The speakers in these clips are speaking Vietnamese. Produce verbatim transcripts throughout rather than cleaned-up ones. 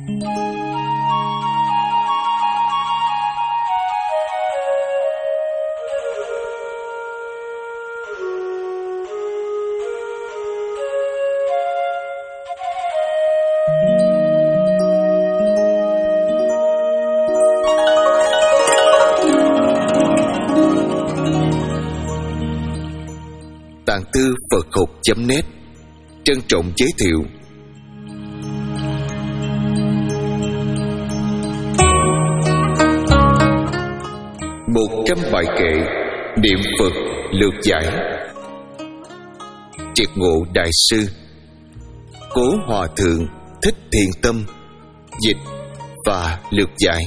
Tạng Tư Phật Học chấm net trân trọng giới thiệu một trăm bài kệ niệm Phật lược giải. Triệt Ngộ Đại Sư Cố Hòa Thượng Thích Thiện Tâm dịch và lược giải.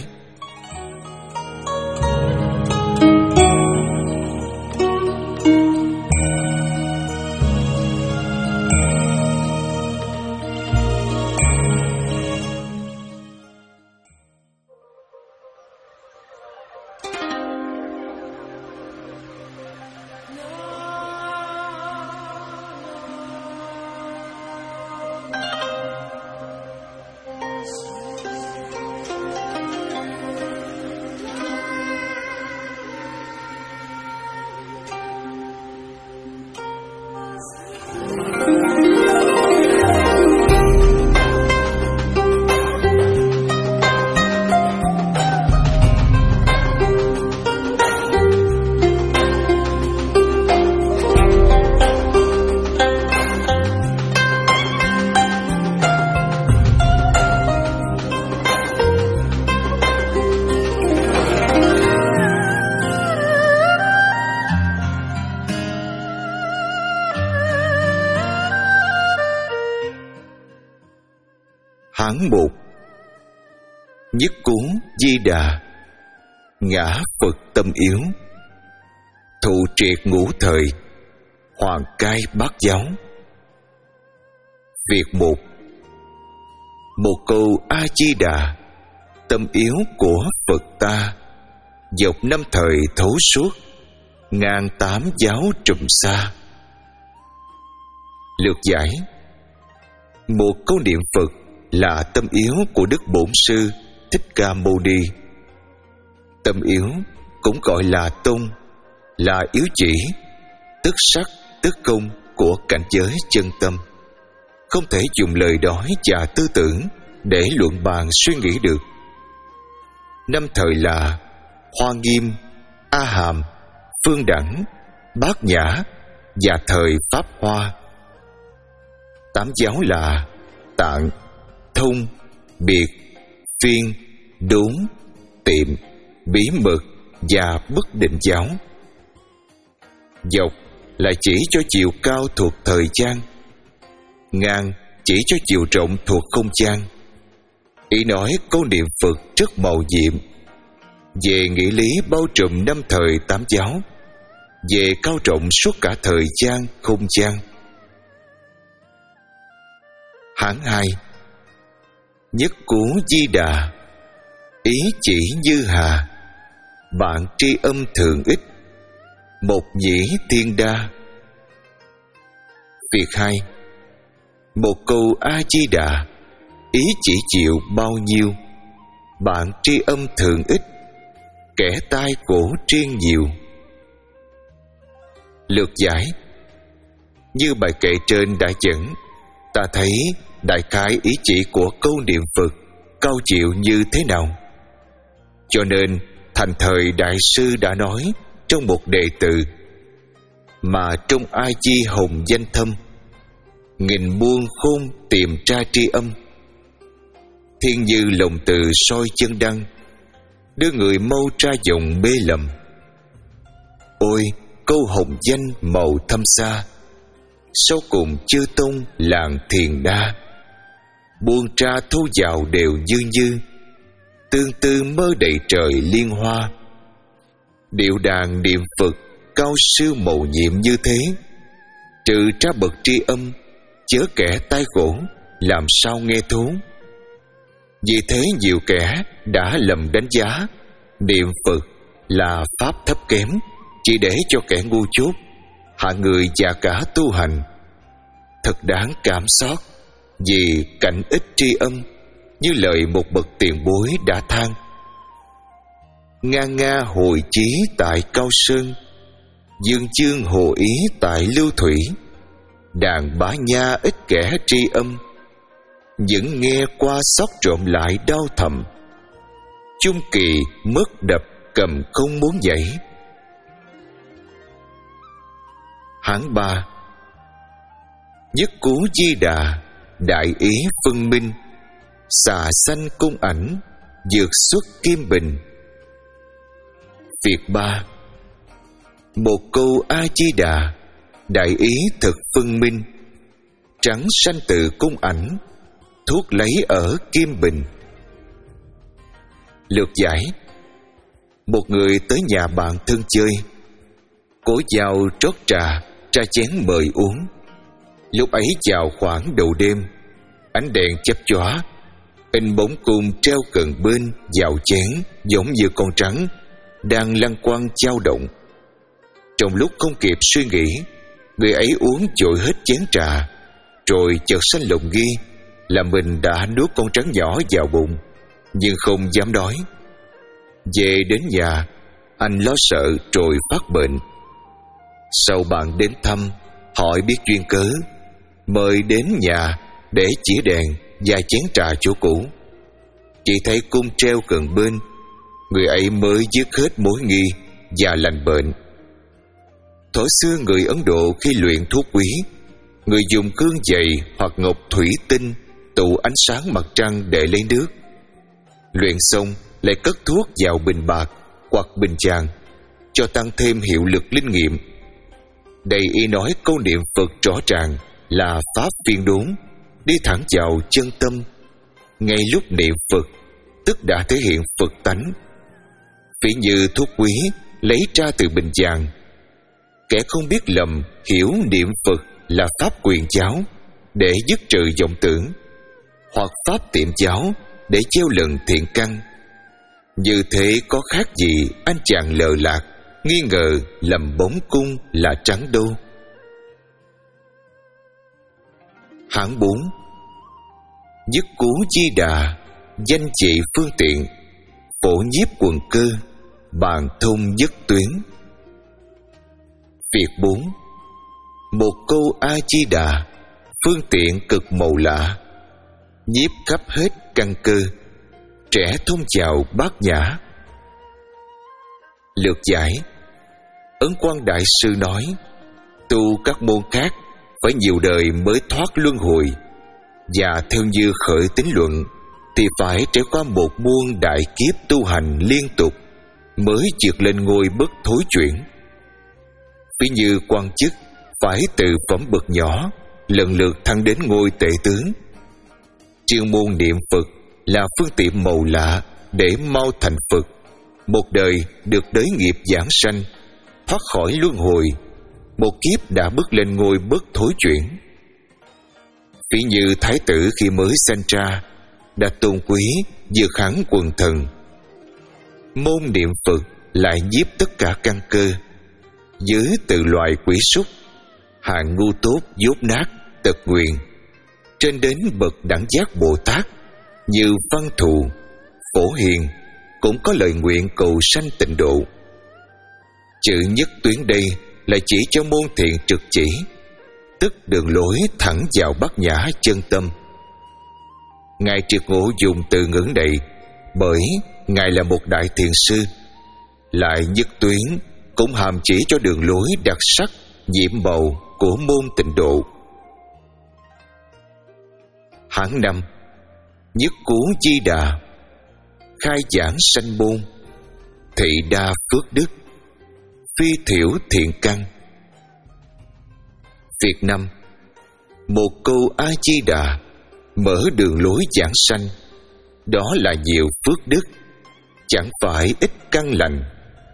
Hán một. Nhất Cuốn Di Đà. Ngã Phật tâm yếu. Thụ triệt ngũ thời. Hoàng cai bát giáo. Việc một. Một câu A Di Đà, tâm yếu của Phật ta, dọc năm thời thấu suốt, ngàn tám giáo trùm xa. Lược giải. Một câu niệm Phật là tâm yếu của Đức Bổn Sư Thích Ca Mâu Ni. Tâm yếu cũng gọi là tôn, là yếu chỉ, tức sắc, tức công của cảnh giới chân tâm. Không thể dùng lời nói và tư tưởng để luận bàn suy nghĩ được. Năm thời là Hoa Nghiêm, A Hàm, Phương Đẳng, Bát Nhã và thời Pháp Hoa. Tám giáo là Tạng, Thông, Biệt, Phiên, Đốn, Tiệm, Bí Mật và Bất Định giáo. Dọc là chỉ cho chiều cao thuộc thời gian, ngang chỉ cho chiều rộng thuộc không gian. Ý nói câu niệm Phật rất màu nhiệm. Về nghĩa lý bao trùm năm thời tám giáo, về cao rộng suốt cả thời gian không gian. Hán hai. Nhất Cuốn Di Đà. Ý chỉ như hà, bạn tri âm thường ích, một nhĩ thiên đa. Việc hai. Một câu A Di Đà, ý chỉ chịu bao nhiêu, bạn tri âm thường ích, kẻ tai cổ triên nhiều. Lược giải. Như bài kệ trên đã dẫn, ta thấy đại khái ý chỉ của câu niệm Phật cao chịu như thế nào. Cho nên thành thời Đại Sư đã nói trong một đề từ: mà trong ai chi hồng danh thâm, nghìn muôn khôn tìm tra tri âm. Thiên như lòng từ soi chân đăng, đưa người mau tra dòng mê lầm. Ôi câu hồng danh màu thâm xa, sau cùng chư tông làng thiền đa. Buông tra thu vào đều như như, tương tư mơ đầy trời liên hoa. Điệu đàn niệm Phật cao siêu mầu nhiệm như thế, trừ tra bậc tri âm, chớ kẻ tai khổ làm sao nghe thốn. Vì thế nhiều kẻ đã lầm đánh giá niệm Phật là pháp thấp kém, chỉ để cho kẻ ngu chốt, hạ người và cả tu hành. Thật đáng cảm xót, vì cảnh ít tri âm như lời một bậc tiền bối đã than: Nga nga hồi chí tại Cao Sơn, dương chương hồ ý tại Lưu Thủy. Đàn bá nha ít kẻ tri âm, những nghe qua sóc trộm lại đau thầm. Chung kỳ mất đập cầm không muốn dậy. Hán ba. Nhất cú Di Đà, đại ý phân minh. Xà xanh cung ảnh, dược xuất kim bình. Việc ba. Một câu A Di Đà, đại ý thực phân minh. Trắng sanh tự cung ảnh, thuốc lấy ở kim bình. Lược giải. Một người tới nhà bạn thân chơi, cố vào trót trà, trà chén mời uống. Lúc ấy vào khoảng đầu đêm, ánh đèn chớp chóa, in bóng cung treo gần bên vào chén giống như con trắng đang lăn quăng dao động. Trong lúc không kịp suy nghĩ, người ấy uống vội hết chén trà, rồi chợt sanh lòng nghi là mình đã nuốt con trắng nhỏ vào bụng, nhưng không dám đói. Về đến nhà, anh lo sợ rồi phát bệnh. Sau bạn đến thăm, hỏi biết duyên cớ, mời đến nhà để chỉ đèn và chén trà chỗ cũ. Chỉ thấy cung treo gần bên, người ấy mới dứt hết mối nghi và lành bệnh. Thuở xưa người Ấn Độ khi luyện thuốc quý, người dùng gương dày hoặc ngọc thủy tinh tụ ánh sáng mặt trăng để lấy nước. Luyện xong lại cất thuốc vào bình bạc hoặc bình tràng cho tăng thêm hiệu lực linh nghiệm. Đây y nói câu niệm Phật rõ ràng là pháp phiên đốn, đi thẳng vào chân tâm. Ngay lúc niệm Phật, tức đã thể hiện Phật tánh. Ví như thuốc quý lấy ra từ bình tràng, kẻ không biết lầm hiểu niệm Phật là pháp quyền giáo để dứt trừ vọng tưởng, hoặc pháp tiệm giáo để gieo lần thiện căn. Như thế có khác gì anh chàng lờ lạc nghi ngờ lầm bóng cung là trắng đâu. Hạng bốn. Nhất cú Di Đà, danh trị phương tiện, phổ nhiếp quần cơ, bàn thông nhất tuyến. Việc bốn. Một câu A Di Đà, phương tiện cực màu lạ, nhiếp khắp hết căn cơ, trẻ thông chào bát nhã. Lược giải. Ấn Quang Đại Sư nói, tu các môn khác phải nhiều đời mới thoát luân hồi, và theo như khởi tín luận thì phải trải qua một muôn đại kiếp tu hành liên tục mới vượt lên ngôi bất thối chuyển. Ví như quan chức phải từ phẩm bậc nhỏ lần lượt thăng đến ngôi tể tướng. Chuyên môn niệm Phật là phương tiện màu lạ để mau thành Phật, một đời được đới nghiệp giảng sanh, thoát khỏi luân hồi, một kiếp đã bước lên ngôi bất thối chuyển. Ví như thái tử khi mới sanh ra đã tôn quý vượt hẳn quần thần. Môn niệm Phật lại nhiếp tất cả căn cơ, dưới từ loài quỷ súc, hạng ngu tốt dốt nát tật nguyền, trên đến bậc đẳng giác Bồ Tát như Văn Thù, Phổ Hiền cũng có lời nguyện cầu sanh tịnh độ. Chữ nhất tuyến đây là chỉ cho môn thiện trực chỉ, tức đường lối thẳng vào bát nhã chân tâm. Ngài Triệt Ngộ dùng từ ngữ này bởi Ngài là một đại thiền sư. Lại nhất tuyến cũng hàm chỉ cho đường lối đặc sắc nhiệm màu của môn tịnh độ. Hạng năm. Nhất cú Di Đà, khai giảng sanh môn, thị đa phước đức, phi thiểu thiện căn. Việc năm. Một câu A Di Đà mở đường lối giảng sanh, đó là nhiều phước đức, chẳng phải ít căn lành.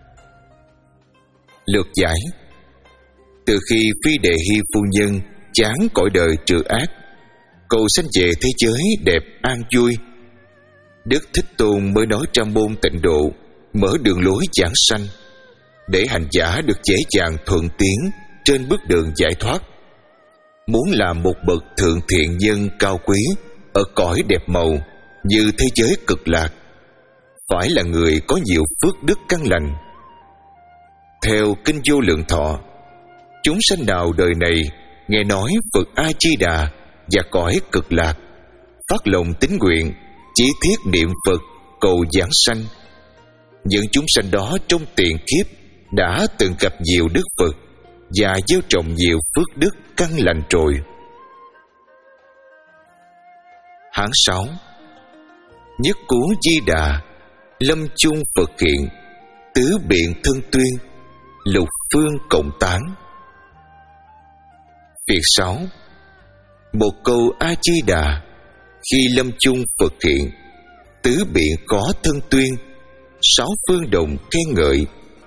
Lược giải. Từ khi Phi Đề Hy phu nhân chán cõi đời trừ ác, cầu sanh về thế giới đẹp an vui, Đức Thích Tôn mới nói trong môn tịnh độ mở đường lối giảng sanh, để hành giả được dễ dàng thuận tiến trên bước đường giải thoát. Muốn làm một bậc thượng thiện nhân cao quý ở cõi đẹp màu như thế giới cực lạc, phải là người có nhiều phước đức căn lành. Theo Kinh Vô Lượng Thọ, chúng sanh nào đời này nghe nói Phật A Di Đà và cõi cực lạc, phát lòng tín nguyện chí thiết niệm Phật cầu giảng sanh, những chúng sanh đó trong tiền kiếp đã từng gặp nhiều Đức Phật và gieo trồng nhiều phước đức căn lành rồi. Hán sáu. Nhất cú Di Đà, lâm chung Phật hiện, tứ biện thân tuyên, lục phương cộng tán. Việc sáu. Một câu A Di Đà, khi lâm chung Phật hiện, tứ biện có thân tuyên, sáu phương đồng khen ngợi.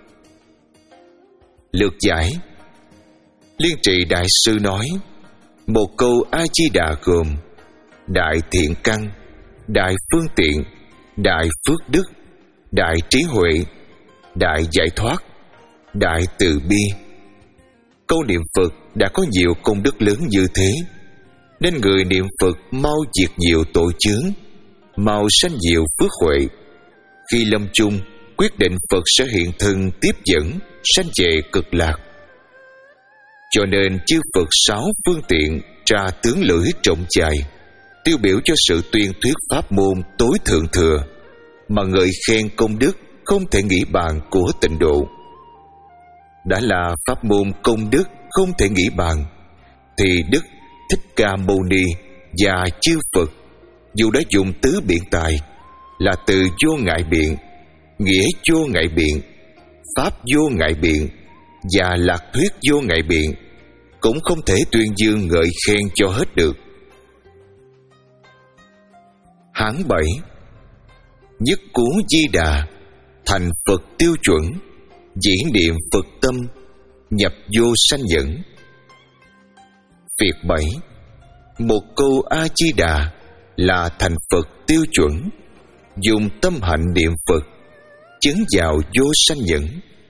Lược giải. Liên Trì Đại Sư nói, một câu A Di Đà gồm đại thiện căn, đại phương tiện, đại phước đức, đại trí huệ, đại giải thoát, đại từ bi. Câu niệm Phật đã có nhiều công đức lớn như thế, nên người niệm Phật mau diệt nhiều tội chướng, mau sanh nhiều phước huệ. Khi lâm chung, quyết định Phật sẽ hiện thân tiếp dẫn sanh về cực lạc. Cho nên chư Phật sáu phương tiện ra tướng lưỡi trọng dài, tiêu biểu cho sự tuyên thuyết pháp môn tối thượng thừa, mà ngợi khen công đức không thể nghĩ bàn của tịnh độ. Đã là pháp môn công đức không thể nghĩ bàn, thì Đức Thích Ca Mâu Ni và chư Phật dù đã dùng tứ biện tài, là từ vô ngại biện, nghĩa vô ngại biện, pháp vô ngại biện và lạc thuyết vô ngại biện, cũng không thể tuyên dương ngợi khen cho hết được. Hán bảy. Nhất cú Di Đà, thành Phật tiêu chuẩn, dĩ niệm Phật tâm, nhập vô sanh nhẫn. Việc bảy. Một câu A Di Đà là thành Phật tiêu chuẩn, dùng tâm hạnh niệm Phật, chứng vào vô sanh nhẫn.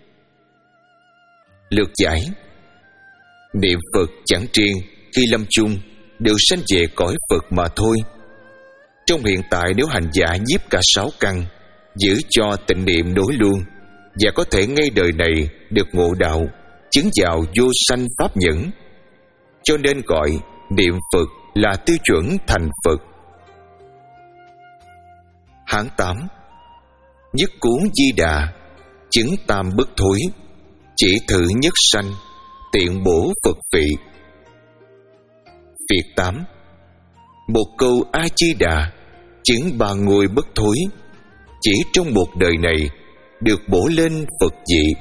Lược giải. Niệm Phật chẳng riêng khi lâm chung đều sanh về cõi Phật mà thôi. Trong hiện tại, nếu hành giả nhiếp cả sáu căn, giữ cho tịnh niệm nối luôn, và có thể ngay đời này được ngộ đạo, chứng vào vô sanh pháp nhẫn, cho nên gọi niệm Phật là tiêu chuẩn thành Phật. Hán tám. Nhất cú Di Đà, chứng tam bất thối, chỉ thử nhất sanh, tiện bổ Phật vị. Việc tám. Một câu A Di Đà, chứng ba ngôi bất thối, chỉ trong một đời này được bổ lên Phật vị.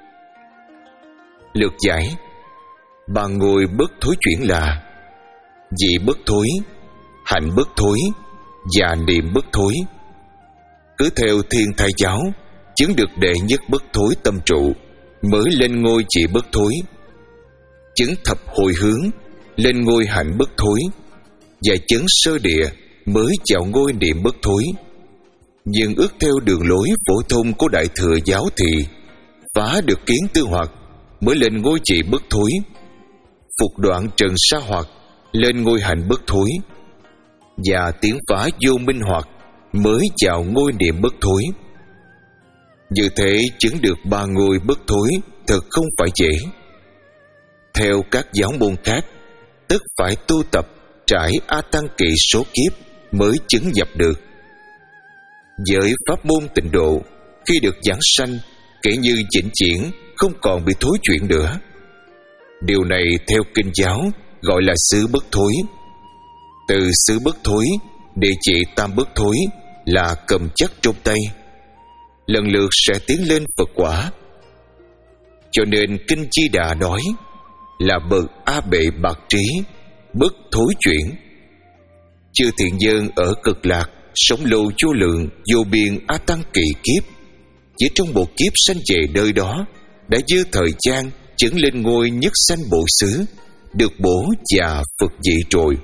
Lược giải. Ba ngôi bất thối chuyển là vị bất thối, hạnh bất thối và niệm bất thối. Cứ theo Thiên Thai giáo, chứng được đệ nhất bất thối tâm trụ mới lên ngôi vị bất thối, chứng thập hồi hướng lên ngôi hạnh bất thối, và chứng sơ địa mới vào ngôi niệm bất thối. Nhưng ước theo đường lối phổ thông của Đại Thừa giáo thì phá được kiến tư hoặc mới lên ngôi vị bất thối, phục đoạn trần sa hoặc lên ngôi hạnh bất thối, và tiến phá vô minh hoặc mới vào ngôi niệm bất thối. Như thế chứng được ba ngôi bất thối thật không phải dễ. Theo các giáo môn khác, tất phải tu tập trải A Tăng kỳ số kiếp mới chứng nhập được. Với pháp môn tịnh độ, khi được giảng sanh, kể như vĩnh viễn không còn bị thối chuyển nữa. Điều này theo kinh giáo gọi là xứ bất thối. Từ xứ bất thối, địa chỉ tam bất thối là cầm chắc trong tay, lần lượt sẽ tiến lên Phật quả. Cho nên Kinh Di Đà nói là bậc A Bệ bạc trí, bất thối chuyển. Chư thiện nhân ở cực lạc sống lâu vô lượng vô biên A Tăng kỳ kiếp, chỉ trong một kiếp sanh về nơi đó đã dư thời gian chứng lên ngôi nhất sanh bộ xứ, được bổ và Phật vị rồi.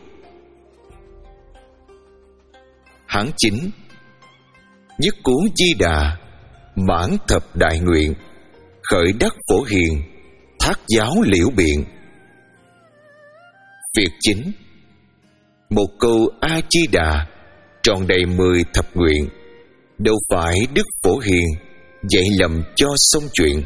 Hán chính. Nhất cú Di Đà, mãn thập đại nguyện, khởi đắc phổ hiền, thác giáo liễu biện. Việc chính. Một câu A Di Đà tròn đầy mười thập nguyện, đâu phải Đức Phổ Hiền dạy lầm cho xong chuyện.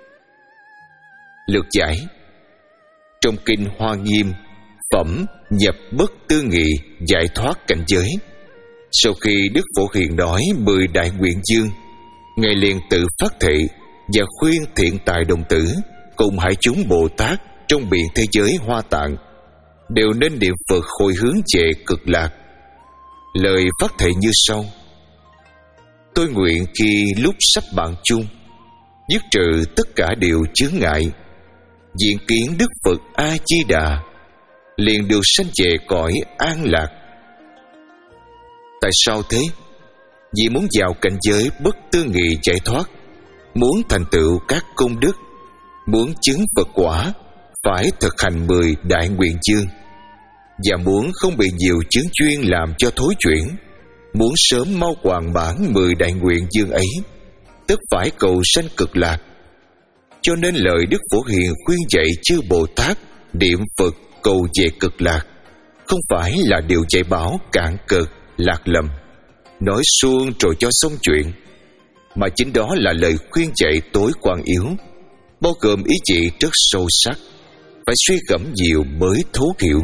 Lược giải: trong kinh Hoa Nghiêm, phẩm nhập bất tư nghị giải thoát cảnh giới, sau khi Đức Phổ Hiền nói mười đại nguyện dương, Ngài liền tự phát thệ và khuyên thiện tài đồng tử cùng hải chúng Bồ Tát trong biển thế giới Hoa Tạng đều nên niệm Phật hồi hướng về cực lạc. Lời phát thệ như sau: tôi nguyện khi lúc sắp bạn chung, dứt trừ tất cả điều chướng ngại, diện kiến Đức Phật A Di Đà, liền được sanh về cõi an lạc. Tại sao thế? Vì muốn vào cảnh giới bất tư nghị giải thoát, muốn thành tựu các công đức, muốn chứng Phật quả, phải thực hành mười đại nguyện dương, và muốn không bị nhiều chướng duyên làm cho thối chuyển, muốn sớm mau hoàn bản mười đại nguyện dương ấy, tức phải cầu sanh cực lạc. Cho nên lời Đức Phổ Hiền khuyên dạy chư Bồ Tát niệm Phật cầu về cực lạc, không phải là điều dạy bảo cạn cợt lạc lầm, nói suông rồi cho xong chuyện, mà chính đó là lời khuyên dạy tối quan yếu, bao gồm ý chỉ rất sâu sắc, phải suy gẫm nhiều mới thấu hiểu.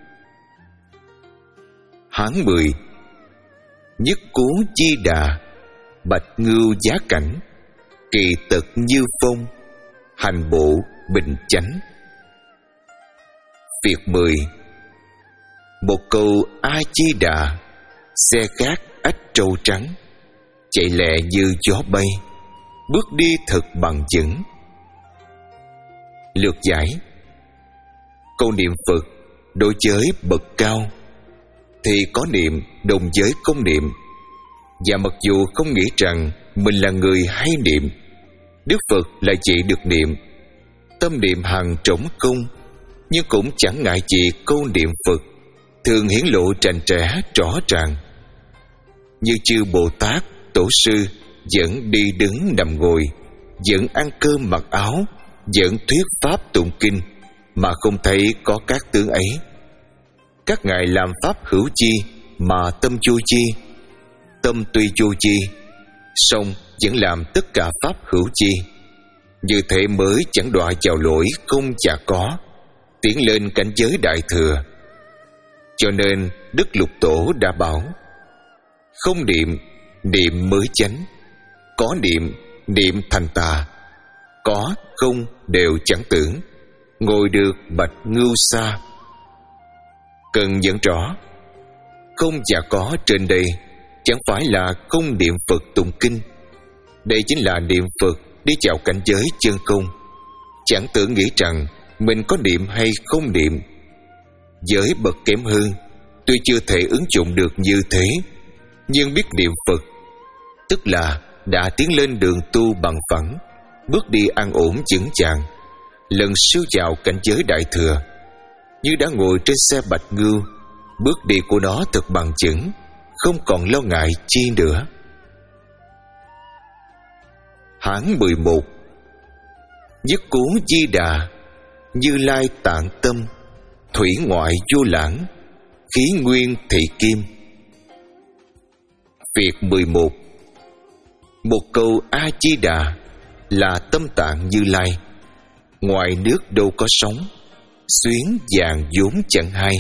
Hán mười: nhất cú Di Đà, bạch ngưu giá cảnh, kỳ tật như phong, hành bộ bình chánh. Việc mười: một câu A Di Đà, xe cát ách trâu trắng, chạy lẹ như gió bay, bước đi thật bằng vững. Lược giải: câu niệm Phật đối với bậc cao thì có niệm đồng với không niệm, và mặc dù không nghĩ rằng mình là người hay niệm, Đức Phật lại chỉ được niệm, tâm niệm hằng trống không, nhưng cũng chẳng ngại gì câu niệm Phật thường hiển lộ rành rẽ rõ ràng. Như chư Bồ Tát, Tổ sư vẫn đi đứng nằm ngồi, vẫn ăn cơm mặc áo, vẫn thuyết pháp tụng kinh, mà không thấy có các tướng ấy. Các ngài làm pháp hữu chi mà tâm vô chi, tâm tuy vô chi, song vẫn làm tất cả pháp hữu chi. Như thế mới chẳng đọa vào lỗi không chả có, tiến lên cảnh giới đại thừa. Cho nên Đức Lục Tổ đã bảo: không niệm, niệm mới chánh; có niệm, niệm thành tà; có không đều chẳng tưởng, ngồi được bạch ngưu xa. Cần dẫn rõ, không và có trên đây chẳng phải là không niệm Phật tụng kinh. Đây chính là niệm Phật đi vào cảnh giới chân không, chẳng tưởng nghĩ rằng mình có niệm hay không niệm. Với bậc kém hơn, tuy chưa thể ứng dụng được như thế, nhưng biết niệm Phật, tức là đã tiến lên đường tu bằng phẳng, bước đi an ổn vững chàng, lần siêu vào cảnh giới đại thừa, như đã ngồi trên xe bạch ngưu. Bước đi của nó thật bằng vững, không còn lo ngại chi nữa. Hán mười một: nhất cú Di Đà, Như Lai tạng tâm, thủy ngoại vô lãng, khí nguyên thị kim. Việc mười một: một câu A Di Đà là tâm tạng Như Lai, ngoài nước đâu có sóng, xuyến vàng vốn chẳng hay.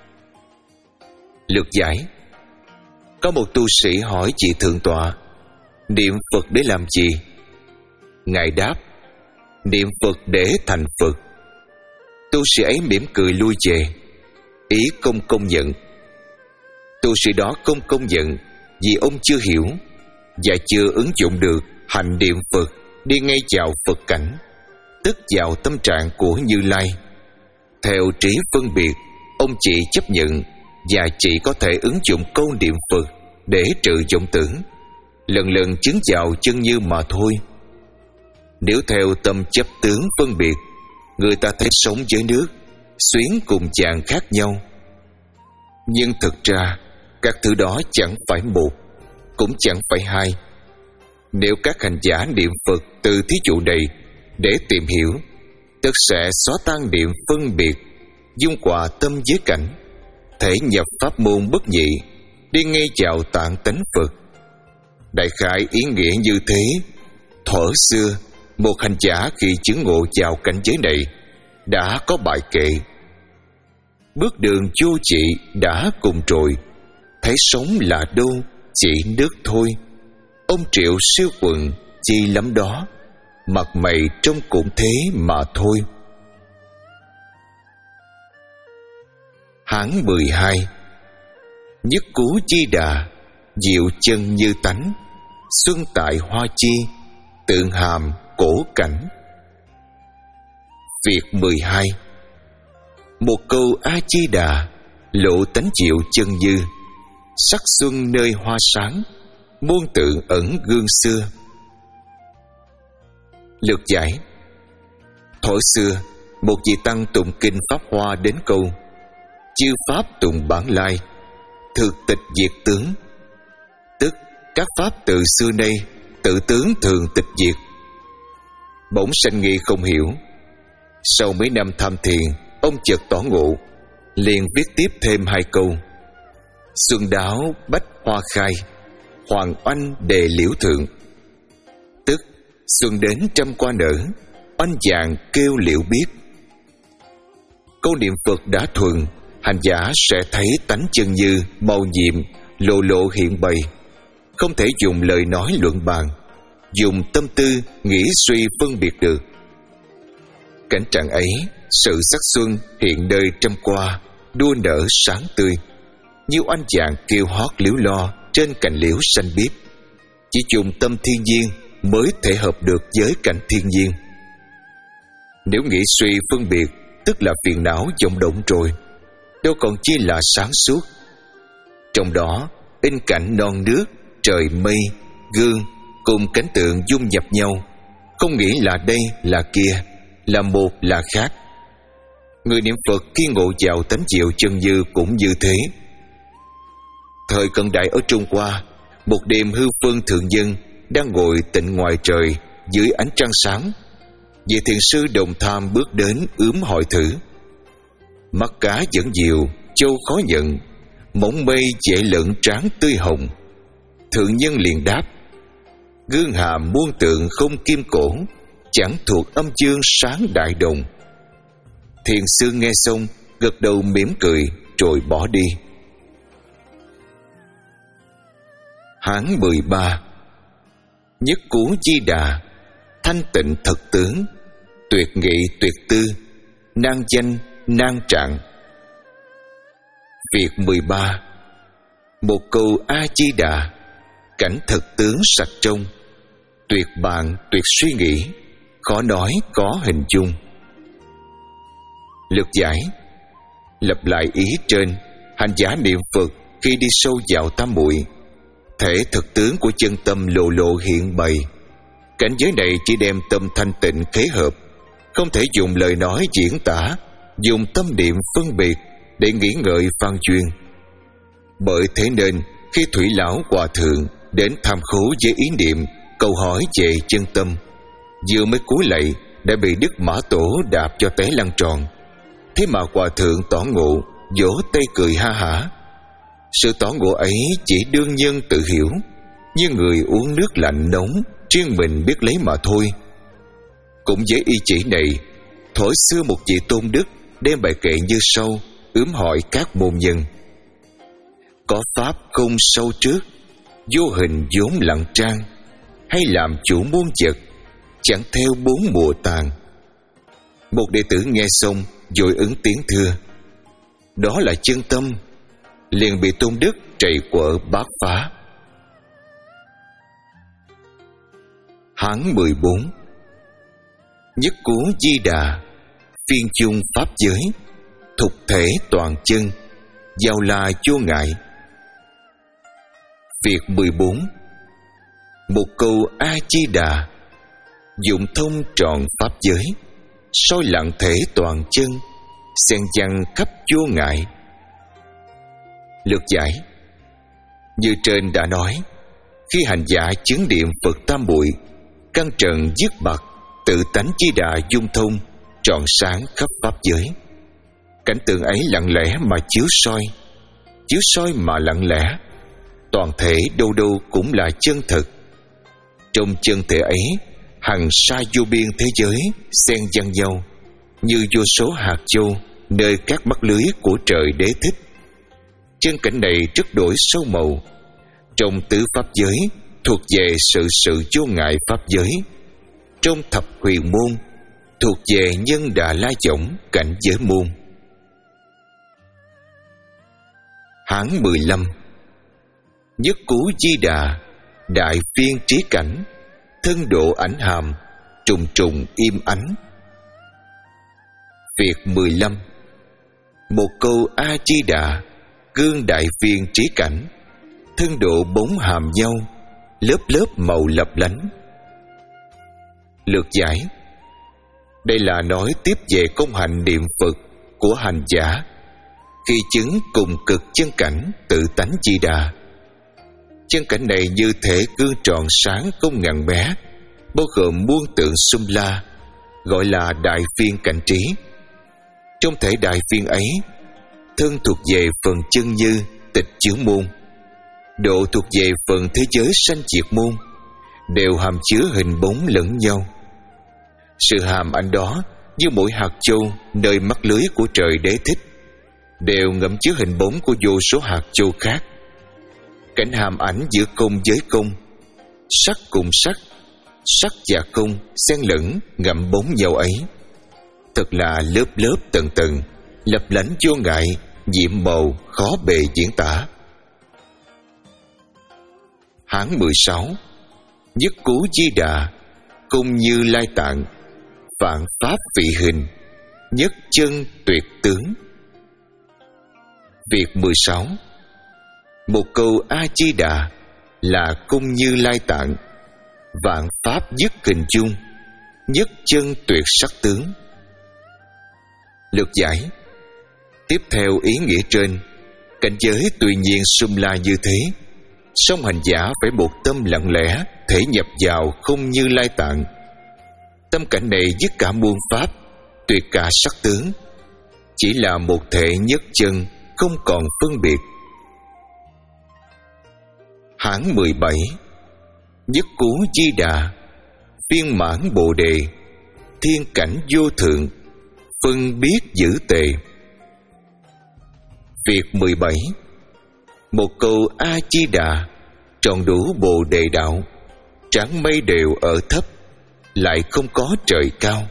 Lược giải: có một tu sĩ hỏi chị Thượng Tọa, niệm Phật để làm gì? Ngài đáp: niệm Phật để thành Phật. Tu sĩ ấy mỉm cười lui về, ý không công nhận. Tu sĩ đó không công nhận vì ông chưa hiểu và chưa ứng dụng được hành niệm Phật đi ngay vào Phật cảnh, tức vào tâm trạng của Như Lai. Theo trí phân biệt, ông chỉ chấp nhận và chỉ có thể ứng dụng câu niệm Phật để trừ vọng tưởng, lần lần chứng vào chân như mà thôi. Nếu theo tâm chấp tướng phân biệt, người ta thấy sống với nước, xuyến cùng chàng khác nhau. Nhưng thực ra các thứ đó chẳng phải một, cũng chẳng phải hai. Nếu các hành giả niệm Phật từ thí dụ này để tìm hiểu, tất sẽ xóa tan niệm phân biệt, dung hòa tâm với cảnh, thể nhập pháp môn bất nhị, đi ngay vào tạng tánh Phật. Đại khái ý nghĩa như thế. Thuở xưa, một hành giả khi chứng ngộ vào cảnh giới này đã có bài kệ: bước đường vô trị đã cùng rồi, thấy sống là đâu chỉ nước thôi. Ông Triệu siêu quần chi lắm đó, mặt mày trông cũng thế mà thôi. Hán mười hai. Nhất cú chi đà, diệu chân như tánh, xuân tại hoa chi, tượng hàm cổ cảnh. Việc mười hai. Một câu A Di Đà, lộ tánh diệu chân như, sắc xuân nơi hoa sáng, muôn tượng ẩn gương xưa. Lược giải. Thuở xưa, một vị tăng tụng kinh Pháp Hoa đến câu: chư pháp tùng bản lai, thực tịch diệt tướng. Tức các pháp từ xưa nay, tự tướng thường tịch diệt. Bỗng sanh nghi không hiểu. Sau mấy năm tham thiền, ông chợt tỏ ngộ, liền viết tiếp thêm hai câu: xuân đáo bách hoa khai, hoàng oanh đề liễu thượng. Tức xuân đến trăm hoa nở, oanh vàng kêu liễu biết. Câu niệm Phật đã thuần, hành giả sẽ thấy tánh chân như màu nhiệm lộ lộ hiện bày, không thể dùng lời nói luận bàn, dùng tâm tư nghĩ suy phân biệt được. Cảnh trạng ấy, sự sắc xuân hiện nơi trăm hoa, đua nở sáng tươi, như oanh vàng kêu hót liễu lo trên cành liễu xanh biếc. Chỉ dùng tâm thiên nhiên mới thể hợp được với cảnh thiên nhiên. Nếu nghĩ suy phân biệt, tức là phiền não vọng động rồi, đâu còn chi là sáng suốt. Trong đó in cảnh non nước, trời mây, gương cùng cảnh tượng dung nhập nhau, không nghĩ là đây là kia, là một là khác. Người niệm Phật khi ngộ vào tánh diệu chân như cũng như thế. Thời cận đại ở Trung Hoa, một đêm hư phương thượng nhân đang ngồi tịnh ngoài trời dưới ánh trăng sáng. Vị thiền sư Đồng Tham bước đến ướm hỏi thử: mắt cá vẫn diệu, châu khó nhận, mỏng mây dễ lẫn tráng tươi hồng. Thượng nhân liền đáp: gương hàm muôn tượng không kim cổ, chẳng thuộc âm dương sáng đại đồng. Thiền sư nghe xong gật đầu mỉm cười rồi bỏ đi. Hán mười ba. Nhất cú Di Đà, thanh tịnh thật tướng, tuyệt nghị tuyệt tư, nan danh nan trạng. Việc mười ba. Một câu A Di Đà, cảnh thật tướng sạch trong, tuyệt bạn tuyệt suy nghĩ, khó nói có hình dung. Lược giải. Lặp lại ý trên, hành giả niệm Phật khi đi sâu vào tam muội, thể thực tướng của chân tâm lộ lộ hiện bày. Cảnh giới này chỉ đem tâm thanh tịnh khế hợp, không thể dùng lời nói diễn tả, dùng tâm niệm phân biệt để nghĩ ngợi phan duyên. Bởi thế nên khi Thủy Lão Hòa Thượng đến tham khố với ý niệm câu hỏi về chân tâm, vừa mới cúi lạy đã bị Đức Mã Tổ đạp cho té lăn tròn. Thế mà Hòa Thượng tỏ ngộ, vỗ tay cười ha hả. Sự tỏ ngộ ấy chỉ đương nhân tự hiểu, như người uống nước lạnh nóng, riêng mình biết lấy mà thôi. Cũng với y chỉ này, thuở xưa một vị tôn đức đem bài kệ như sau, ướm hỏi các môn nhân: có pháp không sâu trước, vô hình vốn lặng trang, hay làm chủ muôn vật, chẳng theo bốn mùa tàn. Một đệ tử nghe xong vội ứng tiếng thưa: đó là chân tâm. Liền bị tôn đức trầy quở bác phá. Hán mười bốn. Nhất cú Di Đà, phiên chung pháp giới, thục thể toàn chân, giao la vô ngại. Việc mười bốn. Một câu A Di Đà, dụng thông tròn pháp giới, soi lặng thể toàn chân, xen văn khắp vô ngại. Lược giải. Như trên đã nói, khi hành giả chứng niệm Phật tam muội, căn trần dứt bặt, tự tánh Di Đà dung thông, trọn sáng khắp pháp giới. Cảnh tượng ấy lặng lẽ mà chiếu soi, chiếu soi mà lặng lẽ, toàn thể đâu đâu cũng là chân thực. Trong chân thể ấy, hằng sa vô biên thế giới xen văng nhau như vô số hạt châu nơi các mắt lưới của trời đế thích. Chân cảnh này rất đổi sâu màu. Trong tứ pháp giới thuộc về sự sự vô ngại pháp giới. Trong thập huyền môn thuộc về nhân đà la võng cảnh giới môn. Hán mười lăm. Nhất cú di đà, đại phiên trí cảnh, thân độ ảnh hàm, trùng trùng im ánh. Việc mười lăm. Một câu A Di Đà, gương đại phiên trí cảnh, thân độ bốn hàm nhau, lớp lớp màu lập lánh. Lược giải. Đây là nói tiếp về công hạnh niệm Phật của hành giả khi chứng cùng cực chân cảnh tự tánh Di Đà. Chân cảnh này như thể gương tròn sáng không ngàn bé, bao gồm muôn tượng sum la, gọi là đại phiên cảnh trí. Trong thể đại phiên ấy, thân thuộc về phần chân như tịch chứa môn, độ thuộc về phần thế giới sanh diệt môn, đều hàm chứa hình bóng lẫn nhau. Sự hàm ảnh đó như mỗi hạt châu nơi mắt lưới của trời đế thích, đều ngậm chứa hình bóng của vô số hạt châu khác. Cảnh hàm ảnh giữa công với công, sắc cùng sắc, sắc và công xen lẫn ngậm bóng nhau ấy, thật là lớp lớp tầng tầng, lập lánh vô ngại, nhiệm màu khó bề diễn tả. Hán mười sáu. Nhất cú Di Đà, cung Như Lai Tạng, vạn pháp vị hình, nhất chân tuyệt tướng. Việc mười sáu. Một câu A Di Đà là cung Như Lai Tạng, vạn pháp dứt hình dung, nhất chân tuyệt sắc tướng. Lược giải. Tiếp theo ý nghĩa trên, cảnh giới tuy nhiên sum la như thế, song hành giả phải một tâm lặng lẽ thể nhập vào không Như Lai Tạng. Tâm cảnh này dứt cả muôn pháp, tuyệt cả sắc tướng, chỉ là một thể nhất chân, không còn phân biệt. Hán mười bảy. Nhất cú Di Đà, viên mãn Bồ Đề, thiên cảnh vô thượng, phân biết giữ tề. Việc mười bảy. Một câu A Di Đà tròn đủ Bồ Đề đạo, tráng mây đều ở thấp, lại không có trời cao.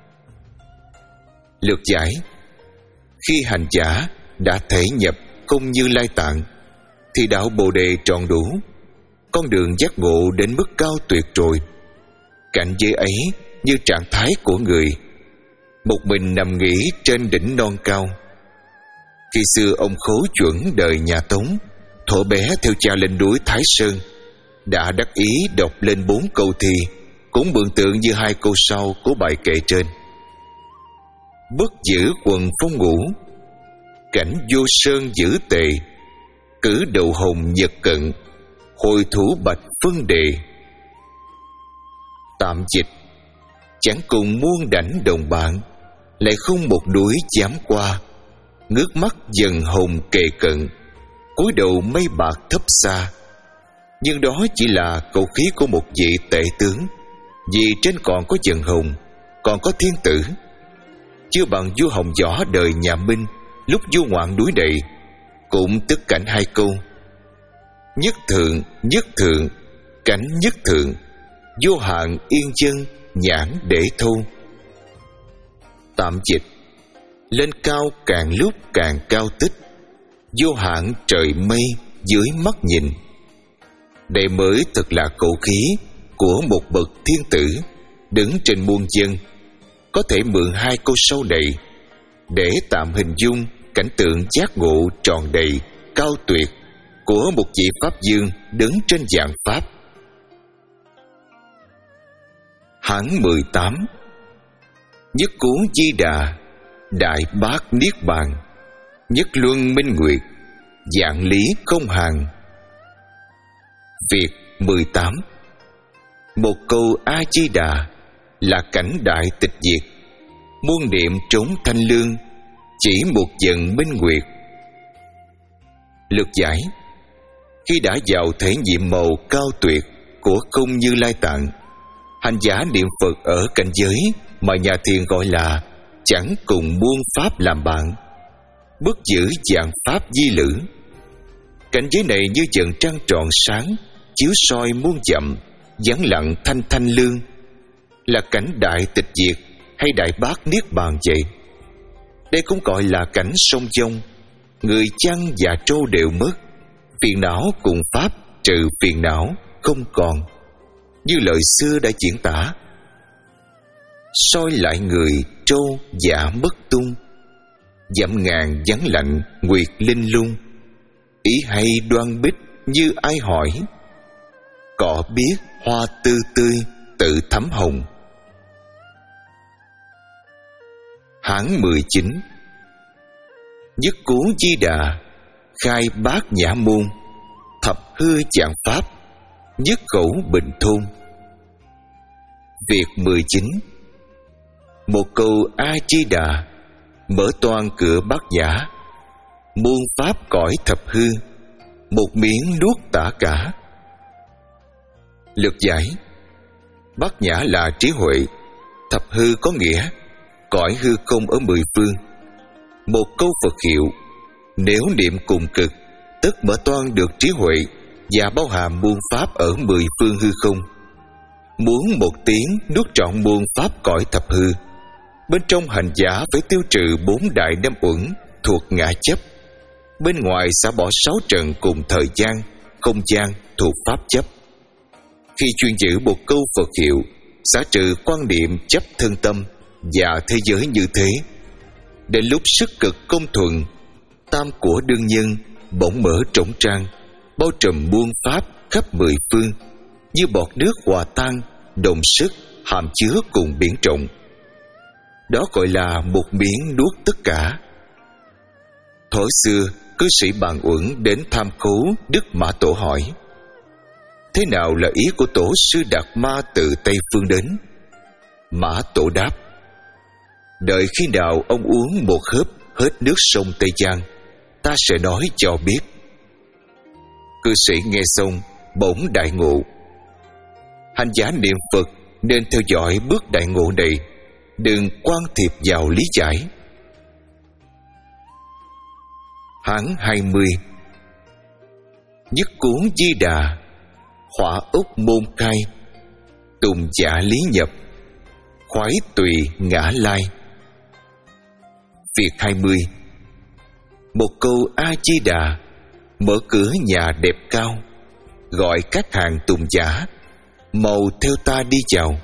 Lược giải. Khi hành giả đã thể nhập không Như Lai Tạng, thì đạo Bồ Đề tròn đủ, con đường giác ngộ đến mức cao tuyệt rồi. Cảnh giới ấy như trạng thái của người một mình nằm nghỉ trên đỉnh non cao. Khi xưa ông Khố Chuẩn đời nhà Tống, thuở bé theo cha lên núi Thái Sơn, đã đắc ý đọc lên bốn câu thi, cũng mường tượng như hai câu sau của bài kệ trên. Bất giữ quần phong ngũ, cảnh vô sơn giữ tề, cử đầu hồng nhật cận, hồi thủ bạch phân đề. Tạm dịch. Chẳng cùng muôn đảnh đồng bạn, lại không một đuổi dám qua, ngước mắt dần hồng kề cận, cúi đầu mây bạc thấp xa. Nhưng đó chỉ là khẩu khí của một vị tể tướng, vì trên còn có dần hồng, còn có thiên tử. Chưa bằng vua Hồng Võ đời nhà Minh, lúc vua ngoạn núi đầy, cũng tức cảnh hai câu: nhất thượng nhất thượng, cảnh nhất thượng, vô hạn yên chân, nhãn để thu. Tạm dịch. Lên cao càng lúc càng cao tích, vô hạn trời mây dưới mắt nhìn. Đây mới thật là khẩu khí của một bậc thiên tử đứng trên muôn dân. Có thể mượn hai câu sau này để tạm hình dung cảnh tượng giác ngộ tròn đầy, cao tuyệt của một vị Pháp Dương đứng trên vạn Pháp. Hán mười tám. Nhất cú Di Đà, đại bát niết bàn, nhất luân minh nguyệt, dạng lý không hàng. Việc mười tám. Một câu A Di Đà là cảnh đại tịch diệt, muôn niệm trốn thanh lương, chỉ một dần minh nguyệt. Lược giải. Khi đã vào thể nhiệm màu cao tuyệt của Không Như Lai Tạng, hành giả niệm Phật ở cảnh giới mà nhà thiền gọi là chẳng cùng muôn pháp làm bạn, bất giữ dạng pháp di lữ. Cảnh giới này như vầng trăng tròn sáng chiếu soi muôn dặm, vắng lặng thanh thanh lương, là cảnh đại tịch diệt hay đại bát niết bàn vậy. Đây cũng gọi là cảnh song vong, người chăn và trâu đều mất, phiền não cùng pháp trừ phiền não không còn, như lời xưa đã diễn tả. Soi lại người trâu dạ mất tung, dặm ngàn vắng lạnh nguyệt linh lung. Ý hay đoan bích như ai hỏi, cỏ biết hoa tươi tươi tự thắm hồng. Hán mười chín. Nhất Cú Di Đà khai bát nhã môn, thập hư vạn pháp nhất khẩu bình thôn. Việc mười chín. Một câu A Di Đà mở toan cửa bát nhã, muôn pháp cõi thập hư, một miếng nuốt tả cả. Lược giải. Bát nhã là trí huệ, thập hư có nghĩa cõi hư không ở mười phương. Một câu Phật hiệu, nếu niệm cùng cực, tất mở toan được trí huệ và bao hàm muôn pháp ở mười phương hư không. Muốn một tiếng nuốt trọn muôn pháp cõi thập hư, bên trong hành giả phải tiêu trừ bốn đại năm uẩn thuộc ngã chấp, bên ngoài xả bỏ sáu trần cùng thời gian, không gian thuộc pháp chấp. Khi chuyên giữ một câu Phật hiệu, xả trừ quan niệm chấp thân tâm và thế giới như thế, đến lúc sức cực công thuận, tam của đương nhân bỗng mở trống trang, bao trùm muôn pháp khắp mười phương, như bọt nước hòa tan, đồng sức hàm chứa cùng biển rộng. Đó gọi là một miếng nuốt tất cả. Thuở xưa, cư sĩ Bàn Uẩn đến tham khấu Đức Mã Tổ hỏi: thế nào là ý của Tổ sư Đạt Ma từ Tây Phương đến? Mã Tổ đáp: đợi khi nào ông uống một hớp hết nước sông Tây Giang, ta sẽ nói cho biết. Cư sĩ nghe xong bỗng đại ngộ. Hành giả niệm Phật nên theo dõi bước đại ngộ này, đừng quan thiệp vào lý giải. Hán hai mươi. Nhất Cuốn Di Đà hỏa úc môn khai, tùng giả lý nhập, khoái tùy ngã lai. Việc hai mươi. Một câu A Di Đà mở cửa nhà đẹp cao, gọi các hàng tùng giả màu theo ta đi chào.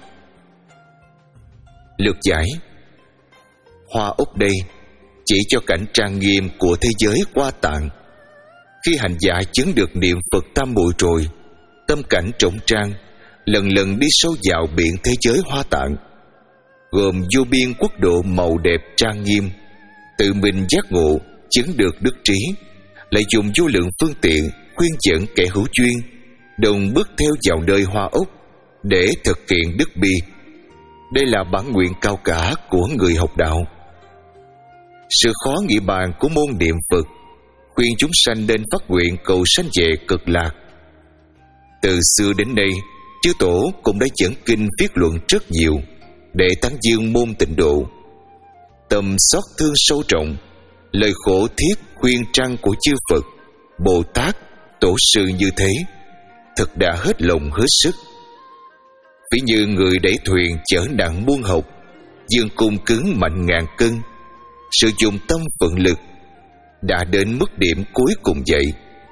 Lược giải. Hoa úc đây chỉ cho cảnh trang nghiêm của thế giới Hoa Tạng. Khi hành giả chứng được niệm Phật tam muội rồi, tâm cảnh trống trang, lần lần đi sâu vào biển thế giới Hoa Tạng, gồm vô biên quốc độ màu đẹp trang nghiêm, tự mình giác ngộ, chứng được đức trí, lại dùng vô lượng phương tiện khuyên dẫn kẻ hữu duyên đồng bước theo vào nơi Hoa Úc để thực hiện đức bi. Đây là bản nguyện cao cả của người học đạo. Sự khó nghĩ bàn của môn niệm Phật khuyên chúng sanh nên phát nguyện cầu sanh về cực lạc. Từ xưa đến nay, chư tổ cũng đã dẫn kinh viết luận rất nhiều để tán dương môn tịnh độ. Tâm xót thương sâu trọng, lời khổ thiết khuyên trăng của chư Phật, Bồ Tát, tổ sư như thế, thật đã hết lòng hết sức. Ví như người đẩy thuyền chở nặng muôn hộc, dương cung cứng mạnh ngàn cân, sử dụng tâm vận lực, đã đến mức điểm cuối cùng vậy.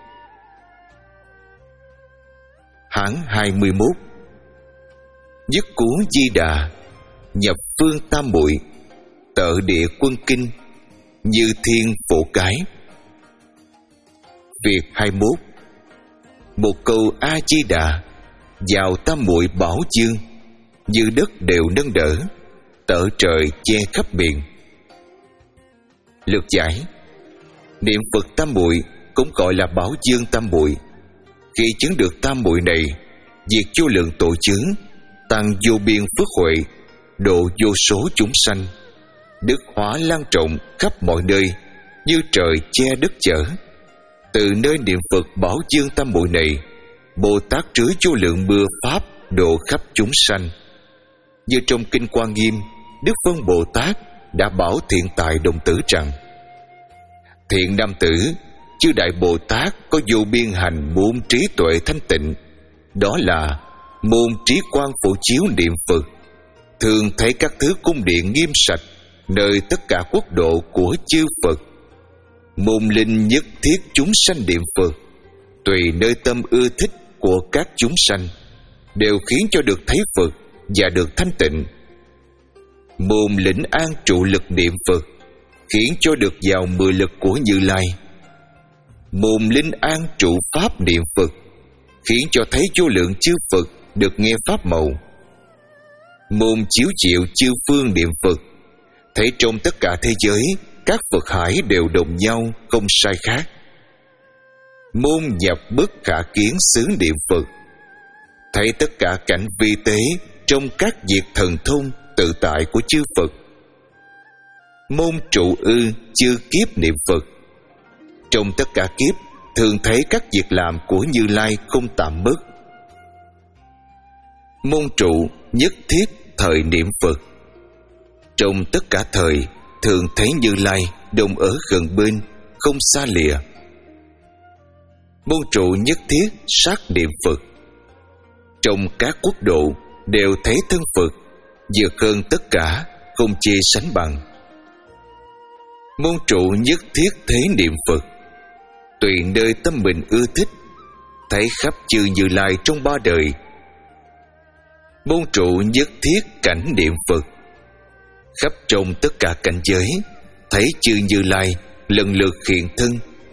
Hán hai mươi mốt. Nhất Cuốn Di Đà nhập phương tam muội, tợ địa quân kinh, như thiên phổ cái. Việc hai mươi mốt. Một câu A Di Đà vào tam muội bảo dương, như đất đều nâng đỡ, tợ trời che khắp miền. Lược giải. Niệm Phật tam muội cũng gọi là bảo dương tam muội. Khi chứng được tam muội này, diệt vô lượng tội chướng, tăng vô biên phước huệ, độ vô số chúng sanh, đức hóa lan rộng khắp mọi nơi, như trời che đất chở. Từ nơi niệm Phật bảo dương tam muội này, Bồ Tát trứa vô lượng mưa pháp độ khắp chúng sanh. Như trong Kinh Quan Nghiêm, Đức Vân Bồ Tát đã bảo Thiện Tài Đồng Tử rằng: Thiện nam tử, chư Đại Bồ Tát có vô biên hành môn trí tuệ thanh tịnh, đó là môn trí quang phổ chiếu niệm Phật, thường thấy các thứ cung điện nghiêm sạch nơi tất cả quốc độ của chư Phật. Môn linh nhất thiết chúng sanh niệm Phật, tùy nơi tâm ưa thích của các chúng sanh, đều khiến cho được thấy Phật và được thanh tịnh. Môn lĩnh an trụ lực niệm Phật, khiến cho được vào mười lực của Như Lai. Môn linh an trụ pháp niệm Phật, khiến cho thấy vô lượng chư Phật được nghe pháp màu. Môn chiếu chịu chư phương niệm Phật, thấy trong tất cả thế giới các Phật hải đều đồng nhau, không sai khác. Môn nhập bất khả kiến xứ niệm Phật, thấy tất cả cảnh vi tế trong các việc thần thông tự tại của chư Phật. Môn trụ ư chư kiếp niệm Phật, trong tất cả kiếp thường thấy các việc làm của Như Lai không tạm mất. Môn trụ nhất thiết thời niệm Phật, trong tất cả thời thường thấy Như Lai đồng ở gần bên, không xa lìa. Môn trụ nhất thiết sát niệm Phật, trong các quốc độ đều thấy thân Phật vượt hơn tất cả, không chê sánh bằng. Môn trụ nhất thiết thế niệm Phật, tùy nơi tâm mình ưa thích, thấy khắp chư Như Lai trong ba đời. Môn trụ nhất thiết cảnh niệm Phật, khắp trong tất cả cảnh giới thấy chư Như Lai lần lượt hiện thân.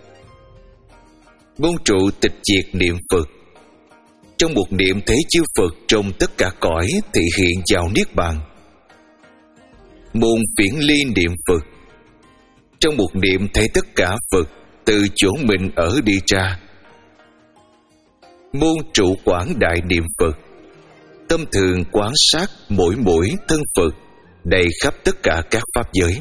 Môn trụ tịch diệt niệm Phật, trong một niệm thấy chư Phật trong tất cả cõi thị hiện vào niết bàn. Môn phiển ly niệm Phật, trong một niệm thấy tất cả Phật từ chỗ mình ở đi ra. Môn trụ quảng đại niệm Phật, tâm thường quán sát mỗi mỗi thân Phật đầy khắp tất cả các pháp giới.